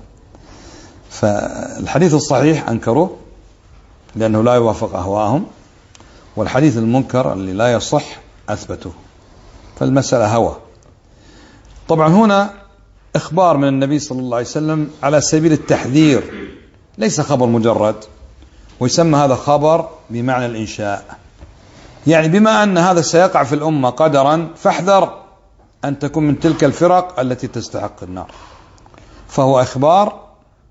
فالحديث الصحيح أنكروه لأنه لا يوافق أهواءهم، والحديث المنكر اللي لا يصح أثبته. فالمسألة هوى. طبعا هنا إخبار من النبي صلى الله عليه وسلم على سبيل التحذير، ليس خبر مجرد، ويسمى هذا خبر بمعنى الإنشاء. يعني بما أن هذا سيقع في الأمة قدرا فاحذر أن تكون من تلك الفرق التي تستحق النار. فهو إخبار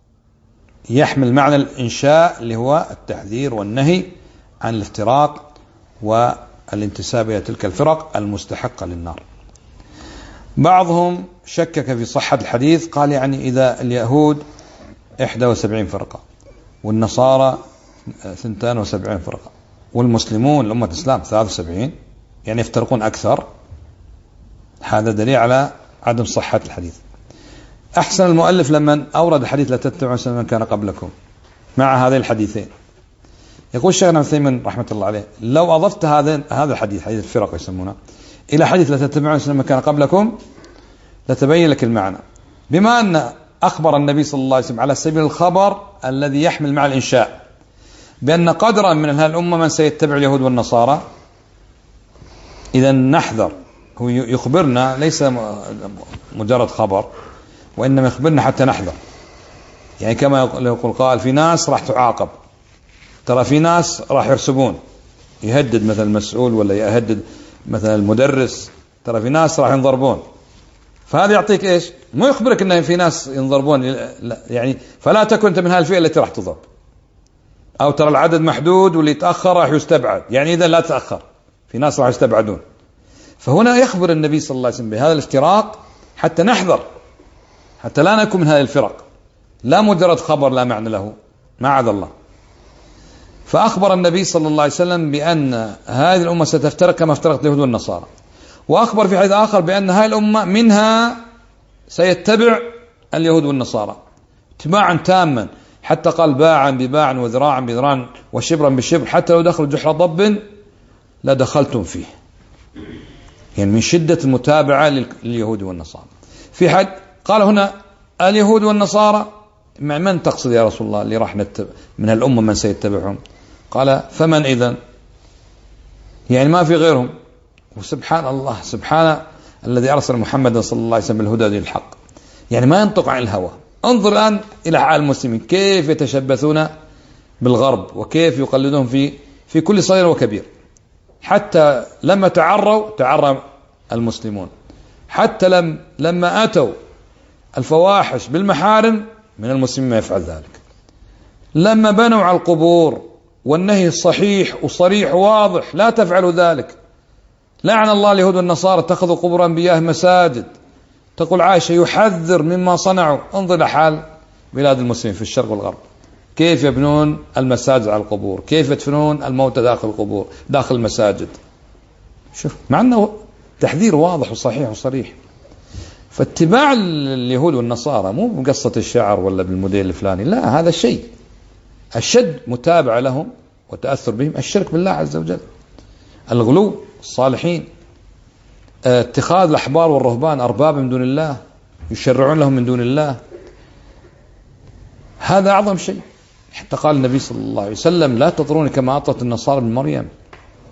يحمل معنى الإنشاء اللي هو التحذير والنهي عن الافتراق والانتساب إلى تلك الفرق المستحقة للنار. بعضهم شكك في صحة الحديث، قال يعني إذا اليهود إحدى وسبعين فرقة والنصارى ثنتان وسبعين فرقة والمسلمون الأمة الإسلام ثلاثة وسبعين، يعني يفترقون أكثر، هذا دليل على عدم صحة الحديث. أحسن المؤلف لما أورد حديث لا تتبعون سنن من كان قبلكم مع هذين الحديثين. يقول الشيخ ابن عثيمين رحمة الله عليه لو أضفت هذا هذا الحديث، حديث الفرق يسمونه، إلى حديث لا تتبعون سنن من كان قبلكم لتبين لك المعنى. بما أن أخبر النبي صلى الله عليه وسلم على سبيل الخبر الذي يحمل مع الإنشاء بأن قدرا من هذه الأمة من سيتبع اليهود والنصارى، إذا نحذر. هو يخبرنا ليس مجرد خبر، وإنما يخبرنا حتى نحذر. يعني كما يقول قال في ناس راح تعاقب، ترى في ناس راح يرسبون، يهدد مثلا المسؤول ولا يهدد مثلا المدرس، ترى في ناس راح ينضربون. فهذا يعطيك إيش؟ مو يخبرك إن في ناس ينضربون، يعني فلا تكن أنت من هالفئة التي راح تضرب، أو ترى العدد محدود واللي يتأخر راح يستبعد، يعني إذا لا تأخر في ناس راح يستبعدون. فهنا يخبر النبي صلى الله عليه وسلم بهذا الافتراق حتى نحذر، حتى لا نكون من هذه الفرق، لا مجرد خبر لا معنى له، معاذ الله. فأخبر النبي صلى الله عليه وسلم بأن هذه الأمة ستفترق كما افترقت اليهود والنصارى، وأخبر في حديث آخر بأن هذه الأمة منها سيتبع اليهود والنصارى اتباعا تاما، حتى قال باعا بباع وذراعا بذراع وشبرا بشبر، حتى لو دخلوا جحر ضب لا دخلتم فيه. يعني من شدة المتابعة لليهود والنصارى. في حد قال هنا اليهود والنصارى، مع من تقصد يا رسول الله اللي راح نتبع من الأمة من سيتبعهم؟ قال فمن إذن؟ يعني ما في غيرهم. وسبحان الله، سبحان الذي أرسل محمدا صلى الله عليه وسلم بالهدى للحق، يعني ما ينطق عن الهوى. انظر الآن إلى حال المسلمين كيف يتشبثون بالغرب، وكيف يقلدون في في كل صغير وكبير. حتى لما تعروا تعرى المسلمون، حتى لم لما أتوا الفواحش بالمحارم من المسلمين ما يفعل ذلك. لما بنوا على القبور والنهي الصحيح وصريح واضح لا تفعلوا ذلك. لعن الله اليهود والنصارى اتخذوا قبور أنبياء مساجد. تقول عائشة يحذر مما صنعوا. انظر لحال بلاد المسلمين في الشرق والغرب، كيف يبنون المساجد على القبور، كيف يدفنون الموتى داخل القبور داخل المساجد. شوف، مع أنه تحذير واضح وصحيح وصريح. فاتباع اليهود والنصارى مو بقصة الشعر ولا بالموديل الفلاني، لا، هذا الشيء الشد متابعة لهم وتأثر بهم الشرك بالله عز وجل، الغلو، الصالحين، اتخاذ الأحبار والرهبان أرباب من دون الله يشرعون لهم من دون الله، هذا أعظم شيء. حتى قال النبي صلى الله عليه وسلم لا تطروني كما أطرت النصارى من مريم.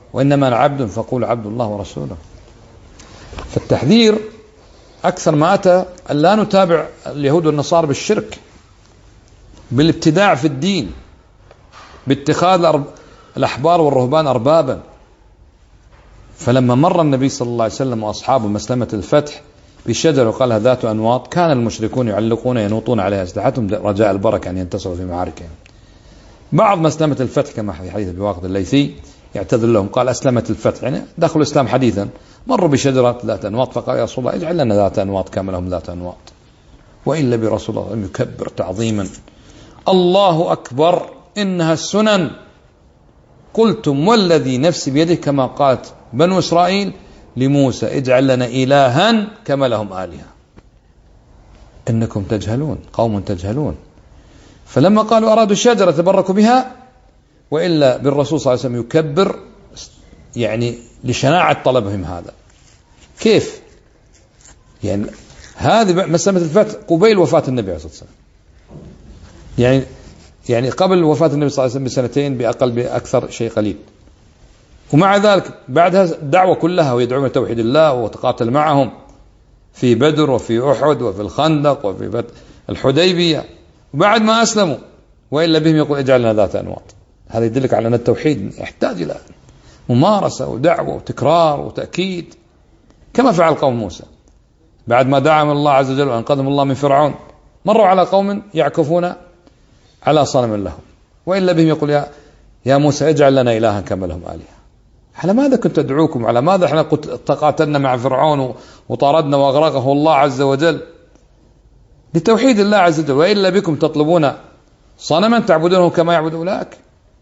وإنما أنا عبد فقول عبد الله ورسوله. فالتحذير أكثر ما أتى أن لا نتابع اليهود والنصارى بالشرك، بالابتداع في الدين، باتخاذ الأحبار والرهبان أربابا. فلما مر النبي صلى الله عليه وسلم وأصحابه مسلمة الفتح بشجرة وقالها ذات أنواط، كان المشركون يعلقون ينوطون عليها أسلحتهم رجاء البركة أن ينتصروا في معاركهم. بعض مسلمة الفتح كما في حديث الواقد الليثي يعتذر لهم، قال أسلمت الفتح، يعني دخلوا الإسلام حديثا، مروا بشجرة ذات أنواط، فقال يا رسول الله اجعل لنا ذات أنواط كما لهم ذات أنواط. وإلا برسول الله يكبر تعظيما، الله أكبر إنها السنن، قلتم والذي نفسي بيده كما قالت بنو إسرائيل لموسى اجعل لنا إلها كما لهم آلهة. إنكم تجهلون، قوم تجهلون. فلما قالوا أرادوا الشجرة تبركوا بها، وإلا بالرسول صلى الله عليه وسلم يكبر يعني لشناعة طلبهم هذا. كيف؟ يعني هذه مسألة الفتح قبيل وفاة النبي عليه الصلاة والسلام، يعني يعني قبل وفاة النبي صلى الله عليه وسلم بسنتين بأقل بأكثر شيء قليل، ومع ذلك بعدها الدعوة كلها ويدعون توحيد الله وتقاتل معهم في بدر وفي أحد وفي الخندق وفي الحديبية، وبعد ما أسلموا وإلا بهم يقول اجعل لنا ذات أنواط. هذا يدلك على أن التوحيد يحتاج إلى ممارسة ودعوة وتكرار وتأكيد، كما فعل قوم موسى بعد ما دعا من الله عز وجل وأنقذهم الله من فرعون، مروا على قوم يعكفون على صنم لهم، وإلا بهم يقول يا يا موسى اجعل لنا إلها كما لهم آلهة. على ماذا كنت أدعوكم؟ على ماذا احنا تقاتلنا مع فرعون وطاردنا وأغرقه الله عز وجل؟ لتوحيد الله عز وجل، وإلا بكم تطلبون صنما تعبدونه كما يعبد أولاك.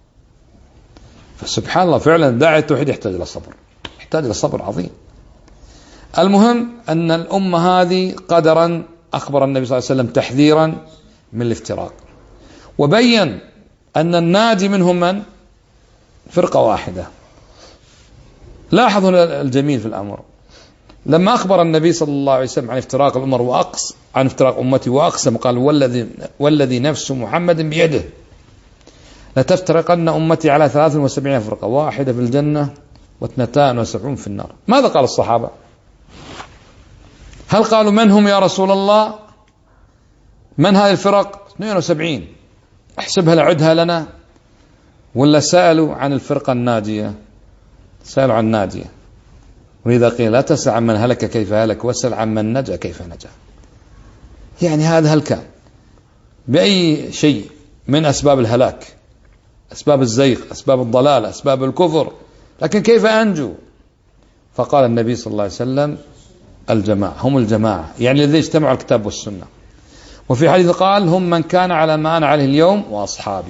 فسبحان الله، فعلا داعي التوحيد يحتاج إلى صبر، يحتاج إلى صبر عظيم. المهم أن الأمة هذه قدرا أخبر النبي صلى الله عليه وسلم تحذيرا من الافتراق، وبين أن الناجي منهم من؟ فرقة واحدة. لاحظوا الجميل في الأمر، لما أخبر النبي صلى الله عليه وسلم عن افتراق الأمر وأقص عن افتراق أمتي وأقسم، قال والذي, والذي نفس محمد بيده لتفترقن أمتي على ثلاث وسبعين فرقة، واحدة في الجنة واثنتان وسبعون في النار. ماذا قال الصحابة؟ هل قالوا من هم يا رسول الله؟ من هذه الفرق؟ اثنين وسبعين، احسبها لعدها لنا. ولا سألوا عن الفرقة الناجية؟ سألوا عن الناجية. وإذا قيل لا تسأل عن من هلك كيف هلك واسأل عن من نجا كيف نجا. يعني هذا هل كان بأي شيء من أسباب الهلاك، أسباب الزيغ، أسباب الضلال، أسباب الكفر، لكن كيف أنجو؟ فقال النبي صلى الله عليه وسلم الجماعة، هم الجماعة، يعني الذين اجتمعوا الكتاب والسنة. وفي حديث قال هم من كان على ما أنا عليه اليوم وأصحابي.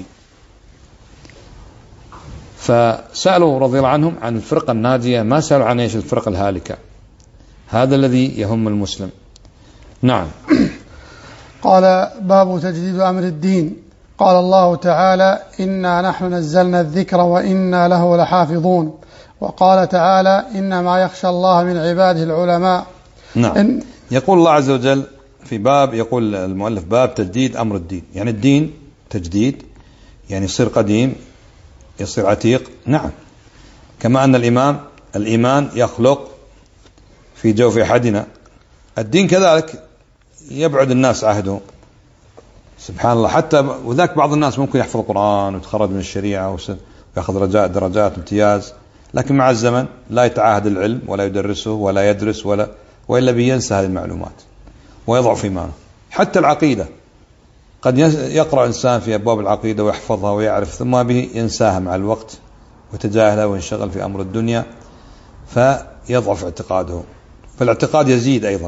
فسألوا رضي الله عنهم عن الفرقة الناجية، ما سألوا عن ايش الفرقة الهالكة. هذا الذي يهم المسلم. نعم. قال باب تجديد أمر الدين. قال الله تعالى إنا نحن نزلنا الذكر وإنا له لحافظون. وقال تعالى إنما يخشى الله من عباده العلماء. نعم. إن يقول الله عز وجل في باب، يقول المؤلف باب تجديد أمر الدين، يعني الدين تجديد، يعني يصير قديم يصير عتيق. نعم. كما أن الإمام الإيمان يخلق في جوف أحدنا، الدين كذلك يبعد الناس عهده. سبحان الله. حتى وذاك بعض الناس ممكن يحفظ القرآن ويتخرج من الشريعة ويأخذ رجاء درجات امتياز، لكن مع الزمن لا يتعاهد العلم ولا يدرسه ولا يدرس ولا وإلا بينسى هذه المعلومات ويضعف إيمانه. حتى العقيدة قد يقرأ إنسان في أبواب العقيدة ويحفظها ويعرف، ثم به ينساها مع الوقت وتجاهلها وينشغل في أمر الدنيا فيضعف اعتقاده. فالاعتقاد يزيد أيضا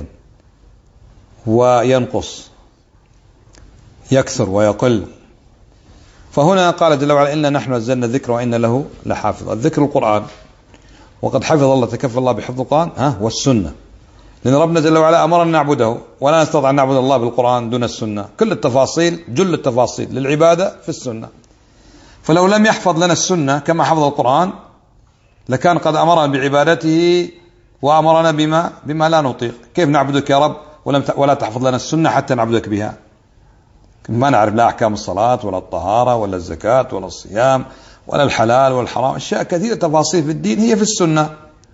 وينقص، يكثر ويقل. فهنا قال جل وعلا إنا نحن نزلنا الذكر وإنا له لحافظ. الذكر القرآن، وقد حفظ الله تكفل الله بحفظ القرآن ها والسنة، لأن ربنا جل وعلا أمرنا نعبده، ولا نستطيع أن نعبد الله بالقرآن دون السنة. كل التفاصيل، جل التفاصيل للعبادة في السنة. فلو لم يحفظ لنا السنة كما حفظ القرآن لكان قد أمرنا بعبادته وأمرنا بما بما لا نطيق. كيف نعبدك يا رب ولم ولا تحفظ لنا السنة حتى نعبدك بها؟ ما نعرف لا أحكام الصلاة ولا الطهارة ولا الزكاة ولا الصيام ولا الحلال والحرام، أشياء كثيرة تفاصيل في الدين هي في السنة.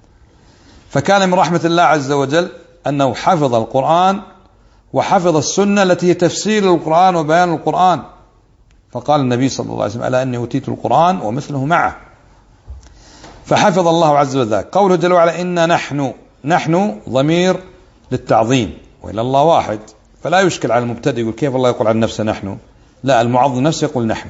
فكان من رحمة الله عز وجل أنه حفظ القرآن وحفظ السنة التي هي تفسير القرآن وبيان القرآن. فقال النبي صلى الله عليه وسلم: ألا إني أوتيت القرآن ومثله معه. فحفظ الله عز وجل ذلك. قوله جل وعلا: إنا نحن، نحن ضمير للتعظيم، وإلى الله واحد، فلا يشكل على المبتدئ يقول كيف الله يقول عن نفسه نحن، لا، المعظم نفسه يقول نحن.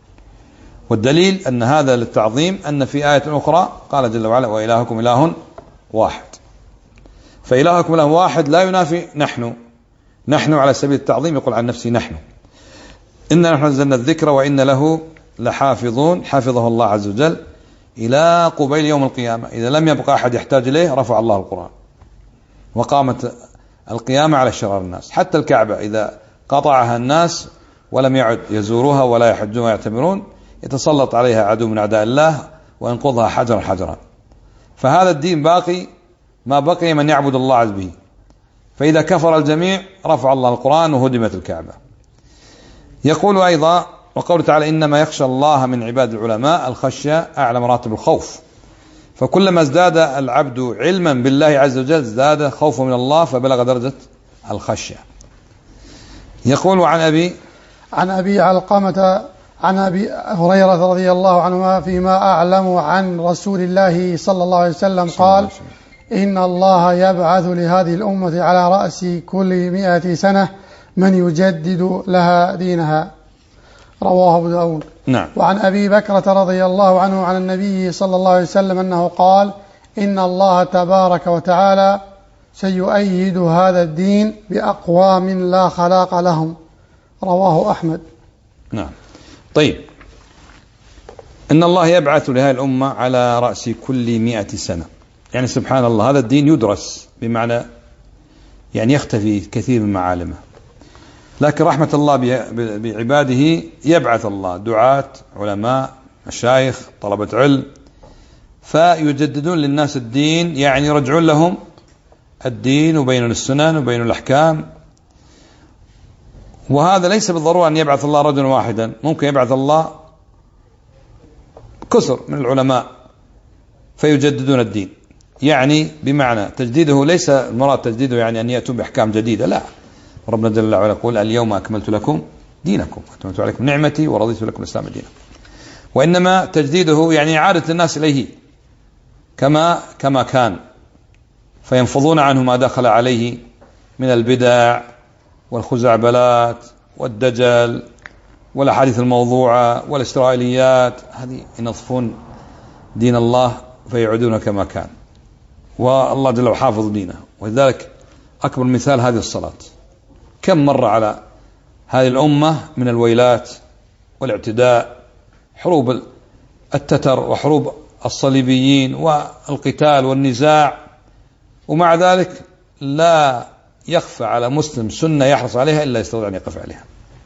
والدليل أن هذا للتعظيم أن في آية أخرى قال جل وعلا: وإلهكم إله واحد. فإلهكم إله واحد لا ينافي نحن. نحن على سبيل التعظيم يقول عن نفسه نحن. إنا نحن نزلنا الذكر وإن له لحافظون، حفظه الله عز وجل إلى قبيل يوم القيامة. إذا لم يبقى أحد يحتاج إليه رفع الله القرآن، وقامت القيامة على شرار الناس. حتى الكعبة إذا قطعها الناس ولم يعد يزوروها ولا يحجون ويعتمرون، يتسلط عليها عدو من أعداء الله وينقضها حجرا حجرا. فهذا الدين باقي ما بقي من يعبد الله عز به. فإذا كفر الجميع رفع الله القرآن وهدمت الكعبة. يقول أيضا: وقوله تعالى: إنما يخشى الله من عباد العلماء. الخشية أعلى مراتب الخوف، فكلما ازداد العبد علما بالله عز وجل ازداد خوفه من الله فبلغ درجة الخشية. يقول: عن أبي عن أبي علقمة عن أبي هريرة رضي الله عنهما فيما أعلم عن رسول الله صلى الله عليه وسلم قال: إن الله يبعث لهذه الأمة على رأس كل مئة سنة من يجدد لها دينها. رواه أبو داود. نعم. وعن أبي بكرة رضي الله عنه عن النبي صلى الله عليه وسلم أنه قال: إن الله تبارك وتعالى سيؤيد هذا الدين بأقوام لا خلاق لهم. رواه أحمد. نعم. طيب، إن الله يبعث لهذه الأمة على رأس كل مئة سنة، يعني سبحان الله هذا الدين يدرس، بمعنى يعني يختفي كثير من معالمه، لكن رحمة الله بعباده يبعث الله دعاة، علماء، مشايخ، طلبة علم، فيجددون للناس الدين، يعني يرجعون لهم الدين وبينون السنن وبينون الأحكام. وهذا ليس بالضرورة أن يبعث الله رجلا واحدا، ممكن يبعث الله كثر من العلماء فيجددون الدين. يعني بمعنى تجديده ليس المراد تجديده يعني أن يأتوا بأحكام جديدة، لا، ربنا جل وعلا يقول: اليوم أكملت لكم دينكم وأتممت عليكم نعمتي ورضيت لكم الإسلام دينا. وإنما تجديده يعني إعادة الناس إليه كما كما كان، فينفضون عنه ما دخل عليه من البدع والخزعبلات والدجل والأحاديث الموضوعة والإسرائيليات، هذه ينظفون دين الله فيعودون كما كان. والله جل وعلا حافظ دينه. ولذلك أكبر مثال هذه الصلاة، كم مر على هذه الأمة من الويلات والاعتداء، حروب التتر وحروب الصليبيين والقتال والنزاع، ومع ذلك لا يخفى على مسلم سنة يحرص عليها إلا يستطيع أن يقف عليها.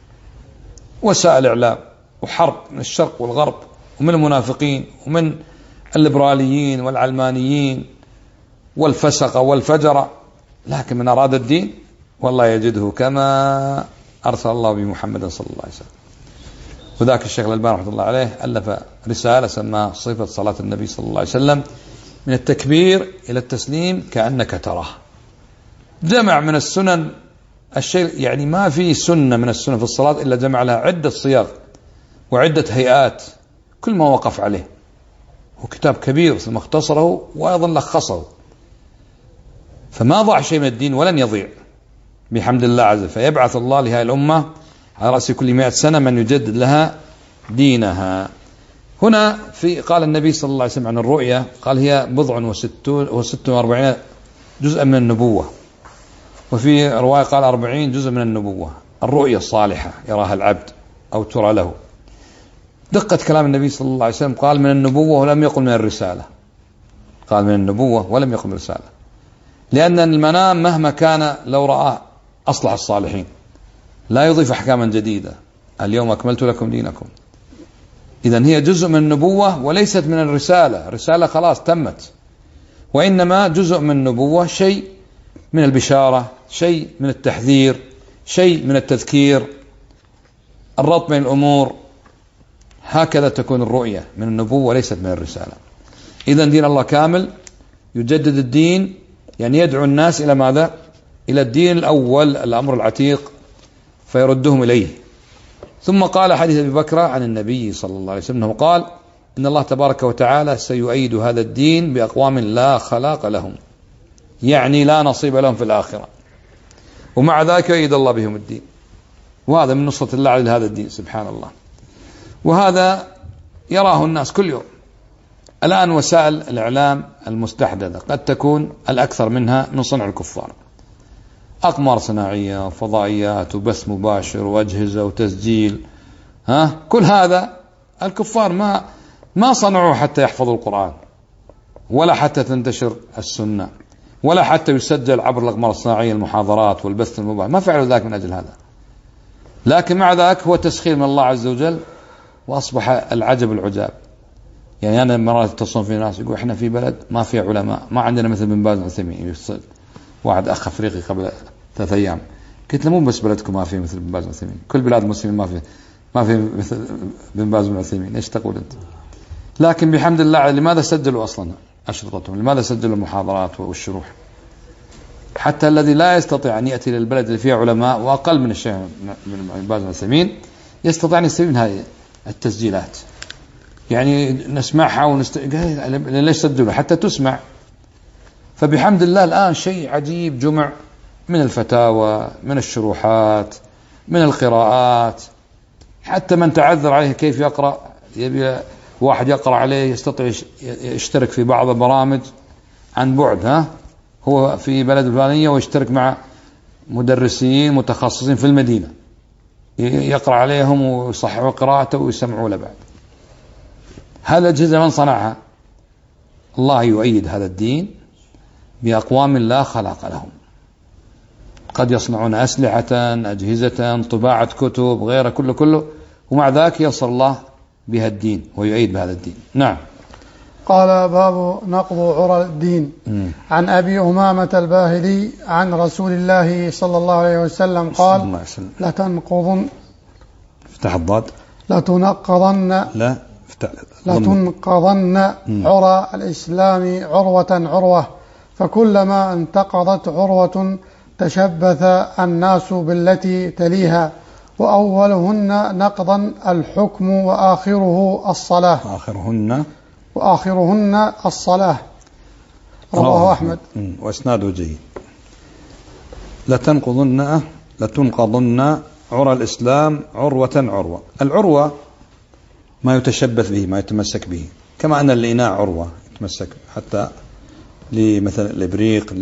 وسائل إعلام وحرب من الشرق والغرب ومن المنافقين ومن الليبراليين والعلمانيين والفسقة والفجرة، لكن من أراد الدين والله يجده كما أرسل الله بمحمد صلى الله عليه وسلم. وذاك الشيخ الألباني رحمه الله عليه ألف رسالة سماها صفة صلاة النبي صلى الله عليه وسلم، من التكبير إلى التسليم كأنك تراه. جمع من السنن الشيء، يعني ما في سنة من السنن في الصلاة إلا جمع لها عدة صيغ وعدة هيئات، كل ما وقف عليه. هو كتاب كبير ثم اختصره وأيضا لخصه، فما ضاع شيء من الدين ولن يضيع بحمد الله عز وجل. فيبعث الله لهذه الأمة على رأس كل مئة سنة من يجدد لها دينها. هنا في قال النبي صلى الله عليه وسلم عن الرؤيا، قال: هي بضع وستون وست وأربعين جزءا من النبوة، وفي رواية قال أربعين جزء من النبوة. الرؤيا الصالحة يراها العبد أو ترى له. دقة كلام النبي صلى الله عليه وسلم، قال من النبوة ولم يقل من الرسالة، قال من النبوة ولم يقل من الرسالة، لأن المنام مهما كان لو رآه أصلح الصالحين، لا يضيف أحكاما جديدة. اليوم أكملت لكم دينكم. إذن هي جزء من النبوة وليست من الرسالة. الرسالة خلاص تمت، وإنما جزء من النبوة، شيء من البشارة، شيء من التحذير، شيء من التذكير، الربط بين الأمور. هكذا تكون الرؤية من النبوة وليست من الرسالة. إذن دين الله كامل، يجدد الدين، يعني يدعو الناس إلى ماذا؟ إلى الدين الأول، الأمر العتيق، فيردهم إليه. ثم قال حديث أبي بكر عن النبي صلى الله عليه وسلم قال: إن الله تبارك وتعالى سيؤيد هذا الدين بأقوام لا خلاق لهم، يعني لا نصيب لهم في الآخرة، ومع ذلك يؤيد الله بهم الدين. وهذا من نصرة الله على هذا الدين سبحان الله. وهذا يراه الناس كل يوم. الآن وسائل الإعلام المستحدثة قد تكون الأكثر منها من صنع الكفار، أقمار صناعية وفضائيات وبث مباشر وأجهزة وتسجيل، ها كل هذا الكفار ما ما صنعوه حتى يحفظوا القرآن، ولا حتى تنتشر السنة، ولا حتى يسجل عبر الأقمار الصناعية المحاضرات والبث المباشر، ما فعلوا ذلك من أجل هذا. لكن مع ذلك هو تسخير من الله عز وجل، وأصبح العجب العجاب. يعني أنا مرات اتصل في ناس يقول إحنا في بلد ما في علماء، ما عندنا مثل بن باز العثيمين. واحد أخ أفريقي قبل ثلاث أيام، قلت له مو بس بلدكم ما في مثل بن باز العثيمين، كل بلاد المسلمين ما في ما في مثل بن باز العثيمين، إيش تقول أنت؟ لكن بحمد الله لماذا سجلوا أصلا أشرطتهم؟ لماذا سجلوا المحاضرات والشروح؟ حتى الذي لا يستطيع أن يأتي للبلد اللي فيه علماء وأقل من الشيخ بن باز العثيمين يستطيع أن يستفيد من هذه التسجيلات، يعني نسمعها ونست... ليش سجلوا؟ حتى تسمع. فبحمد الله الآن شيء عجيب، جمع من الفتاوى، من الشروحات، من القراءات، حتى من تعذر عليه كيف يقرأ، يبي واحد يقرأ عليه يستطيع يشترك في بعض البرامج عن بعد، ها هو في بلد الفلانية ويشترك مع مدرسين متخصصين في المدينة، يقرأ عليهم ويصححوا قراءته ويسمعوا له بعد. هذا الأجهزة من صنعها؟ الله يؤيد هذا الدين بأقوام لا خلاق لهم، قد يصنعون أسلحة، أجهزة، طباعة كتب، غيره كله كله، ومع ذلك يصل الله بها الدين ويؤيد بهذا الدين. نعم. قال: باب نقض عرى الدين. م. عن أبي أمامة الباهلي عن رسول الله صلى الله عليه وسلم قال: لتنقضن افتح الضاد لتنقضن لا لتنقضن عرى الإسلام عروة عروة، فكلما انتقضت عروة تشبث الناس بالتي تليها، وأولهن نقضا الحكم وآخره الصلاة آخرهن وآخرهن الصلاة. رواه أحمد وإسناده جيد. لتنقضن لتنقضن عرى الإسلام عروة عروة. العروة ما يتشبث به، ما يتمسك به، كما أن الإناء عروة يتمسك، حتى لمثلا الإبريق،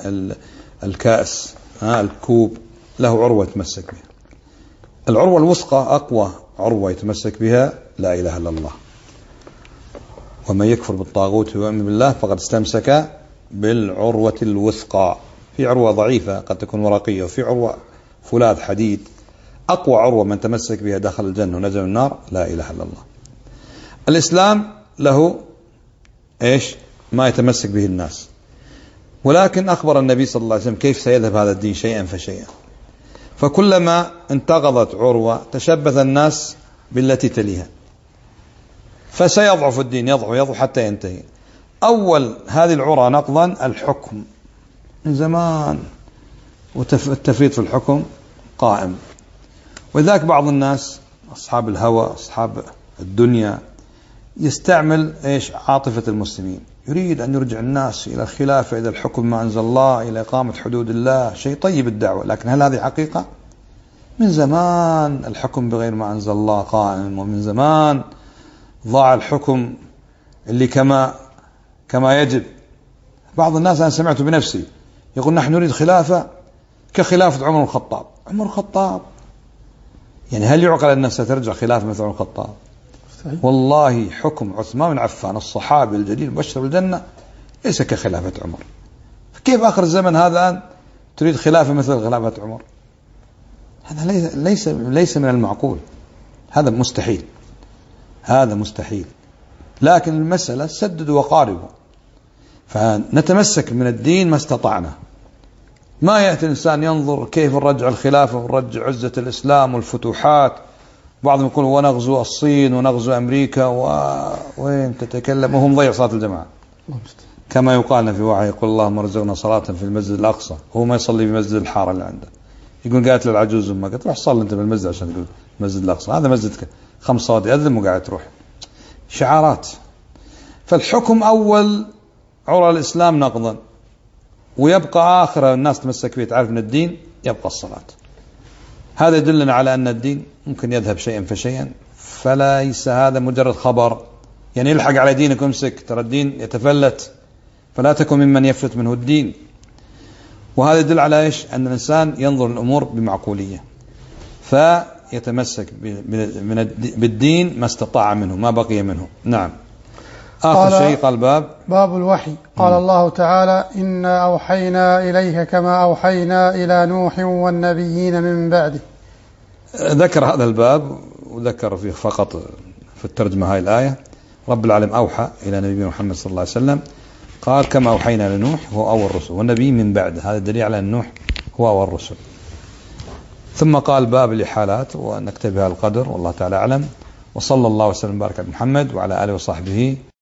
للكأس، الكوب له عروة يتمسك بها. العروة الوثقى أقوى عروة يتمسك بها لا إله إلا الله. ومن يكفر بالطاغوت ويؤمن بالله فقد استمسك بالعروة الوثقى. في عروة ضعيفة قد تكون ورقية، وفي عروة فولاذ حديد. أقوى عروة من تمسك بها دخل الجنة ونزل النار لا إله إلا الله. الإسلام له إيش؟ ما يتمسك به الناس، ولكن أخبر النبي صلى الله عليه وسلم كيف سيذهب هذا الدين شيئا فشيئا. فكلما انتقضت عروة تشبث الناس بالتي تليها، فسيضعف الدين، يضعف يضعف حتى ينتهي. أول هذه العروة نقضا الحكم، من زمان والتفريط في الحكم قائم. وذاك بعض الناس أصحاب الهوى، أصحاب الدنيا، يستعمل إيش؟ عاطفة المسلمين، يريد أن يرجع الناس إلى الخلافة، إلى الحكم ما أنزل الله، إلى إقامة حدود الله. شيء طيب الدعوة، لكن هل هذه حقيقة؟ من زمان الحكم بغير ما أنزل الله قائم، ومن زمان ضاع الحكم اللي كما كما يجب. بعض الناس أنا سمعته بنفسي يقول نحن نريد خلافة كخلافة عمر الخطاب. عمر الخطاب يعني هل يعقل أن سترجع خلافة مثل عمر الخطاب؟ والله حكم عثمان بن عفان الصحابي الجليل مبشر بالجنة ليس كخلافة عمر. فكيف آخر الزمن هذا أن تريد خلافة مثل خلافة عمر؟ هذا ليس ليس ليس من المعقول، هذا مستحيل، هذا مستحيل. لكن المسألة سددوا وقاربوا، فنتمسك من الدين ما استطعنا. ما يأتي الإنسان ينظر كيف نرجع الخلافة ونرجع عزة الإسلام والفتوحات بعضهم يقول ونغزو الصين ونغزو أمريكا و... وين تتكلم وهم ضيع صلاة الجماعة، كما يقال في واحد يقول اللهم ارزقنا صلاة في المسجد الأقصى، هو ما يصلي في مسجد الحارة اللي عنده، يقول قالت للعجوز أمك قالت روح صلي أنت بالمسجد عشان تقول المسجد الأقصى، هذا مسجدك خمس صلوات يأذن وقاعد تروح شعارات. فالحكم أول عرى الإسلام نقضا، ويبقى آخر الناس تمسك فيه تعرف من الدين يبقى الصلاة. هذا يدلنا على أن الدين ممكن يذهب شيئا فشيئا، فليس هذا مجرد خبر يعني الحق على دينك وامسك، ترى الدين يتفلت، فلا تكن ممن يفلت منه الدين. وهذا يدل على إيش؟ أن الإنسان ينظر الأمور بمعقولية، فيتمسك بالدين ما استطاع منه ما بقي منه. نعم. آخر شيء قال باب باب الوحي. قال م. الله تعالى إنا أوحينا إليك كما أوحينا إلى نوح والنبيين من بعده. ذكر هذا الباب وذكر فيه فقط في الترجمة هاي الآية رب العالمين أوحى إلى نبينا محمد صلى الله عليه وسلم، قال كما أوحينا لنوح هو أول الرسل والنبي من بعده، هذا دليل على أن نوح هو أول الرسل. ثم قال باب الإحالات، ونكتفي بهذا القدر والله تعالى أعلم، وصلى الله وسلم وبارك على محمد وعلى آله وصحبه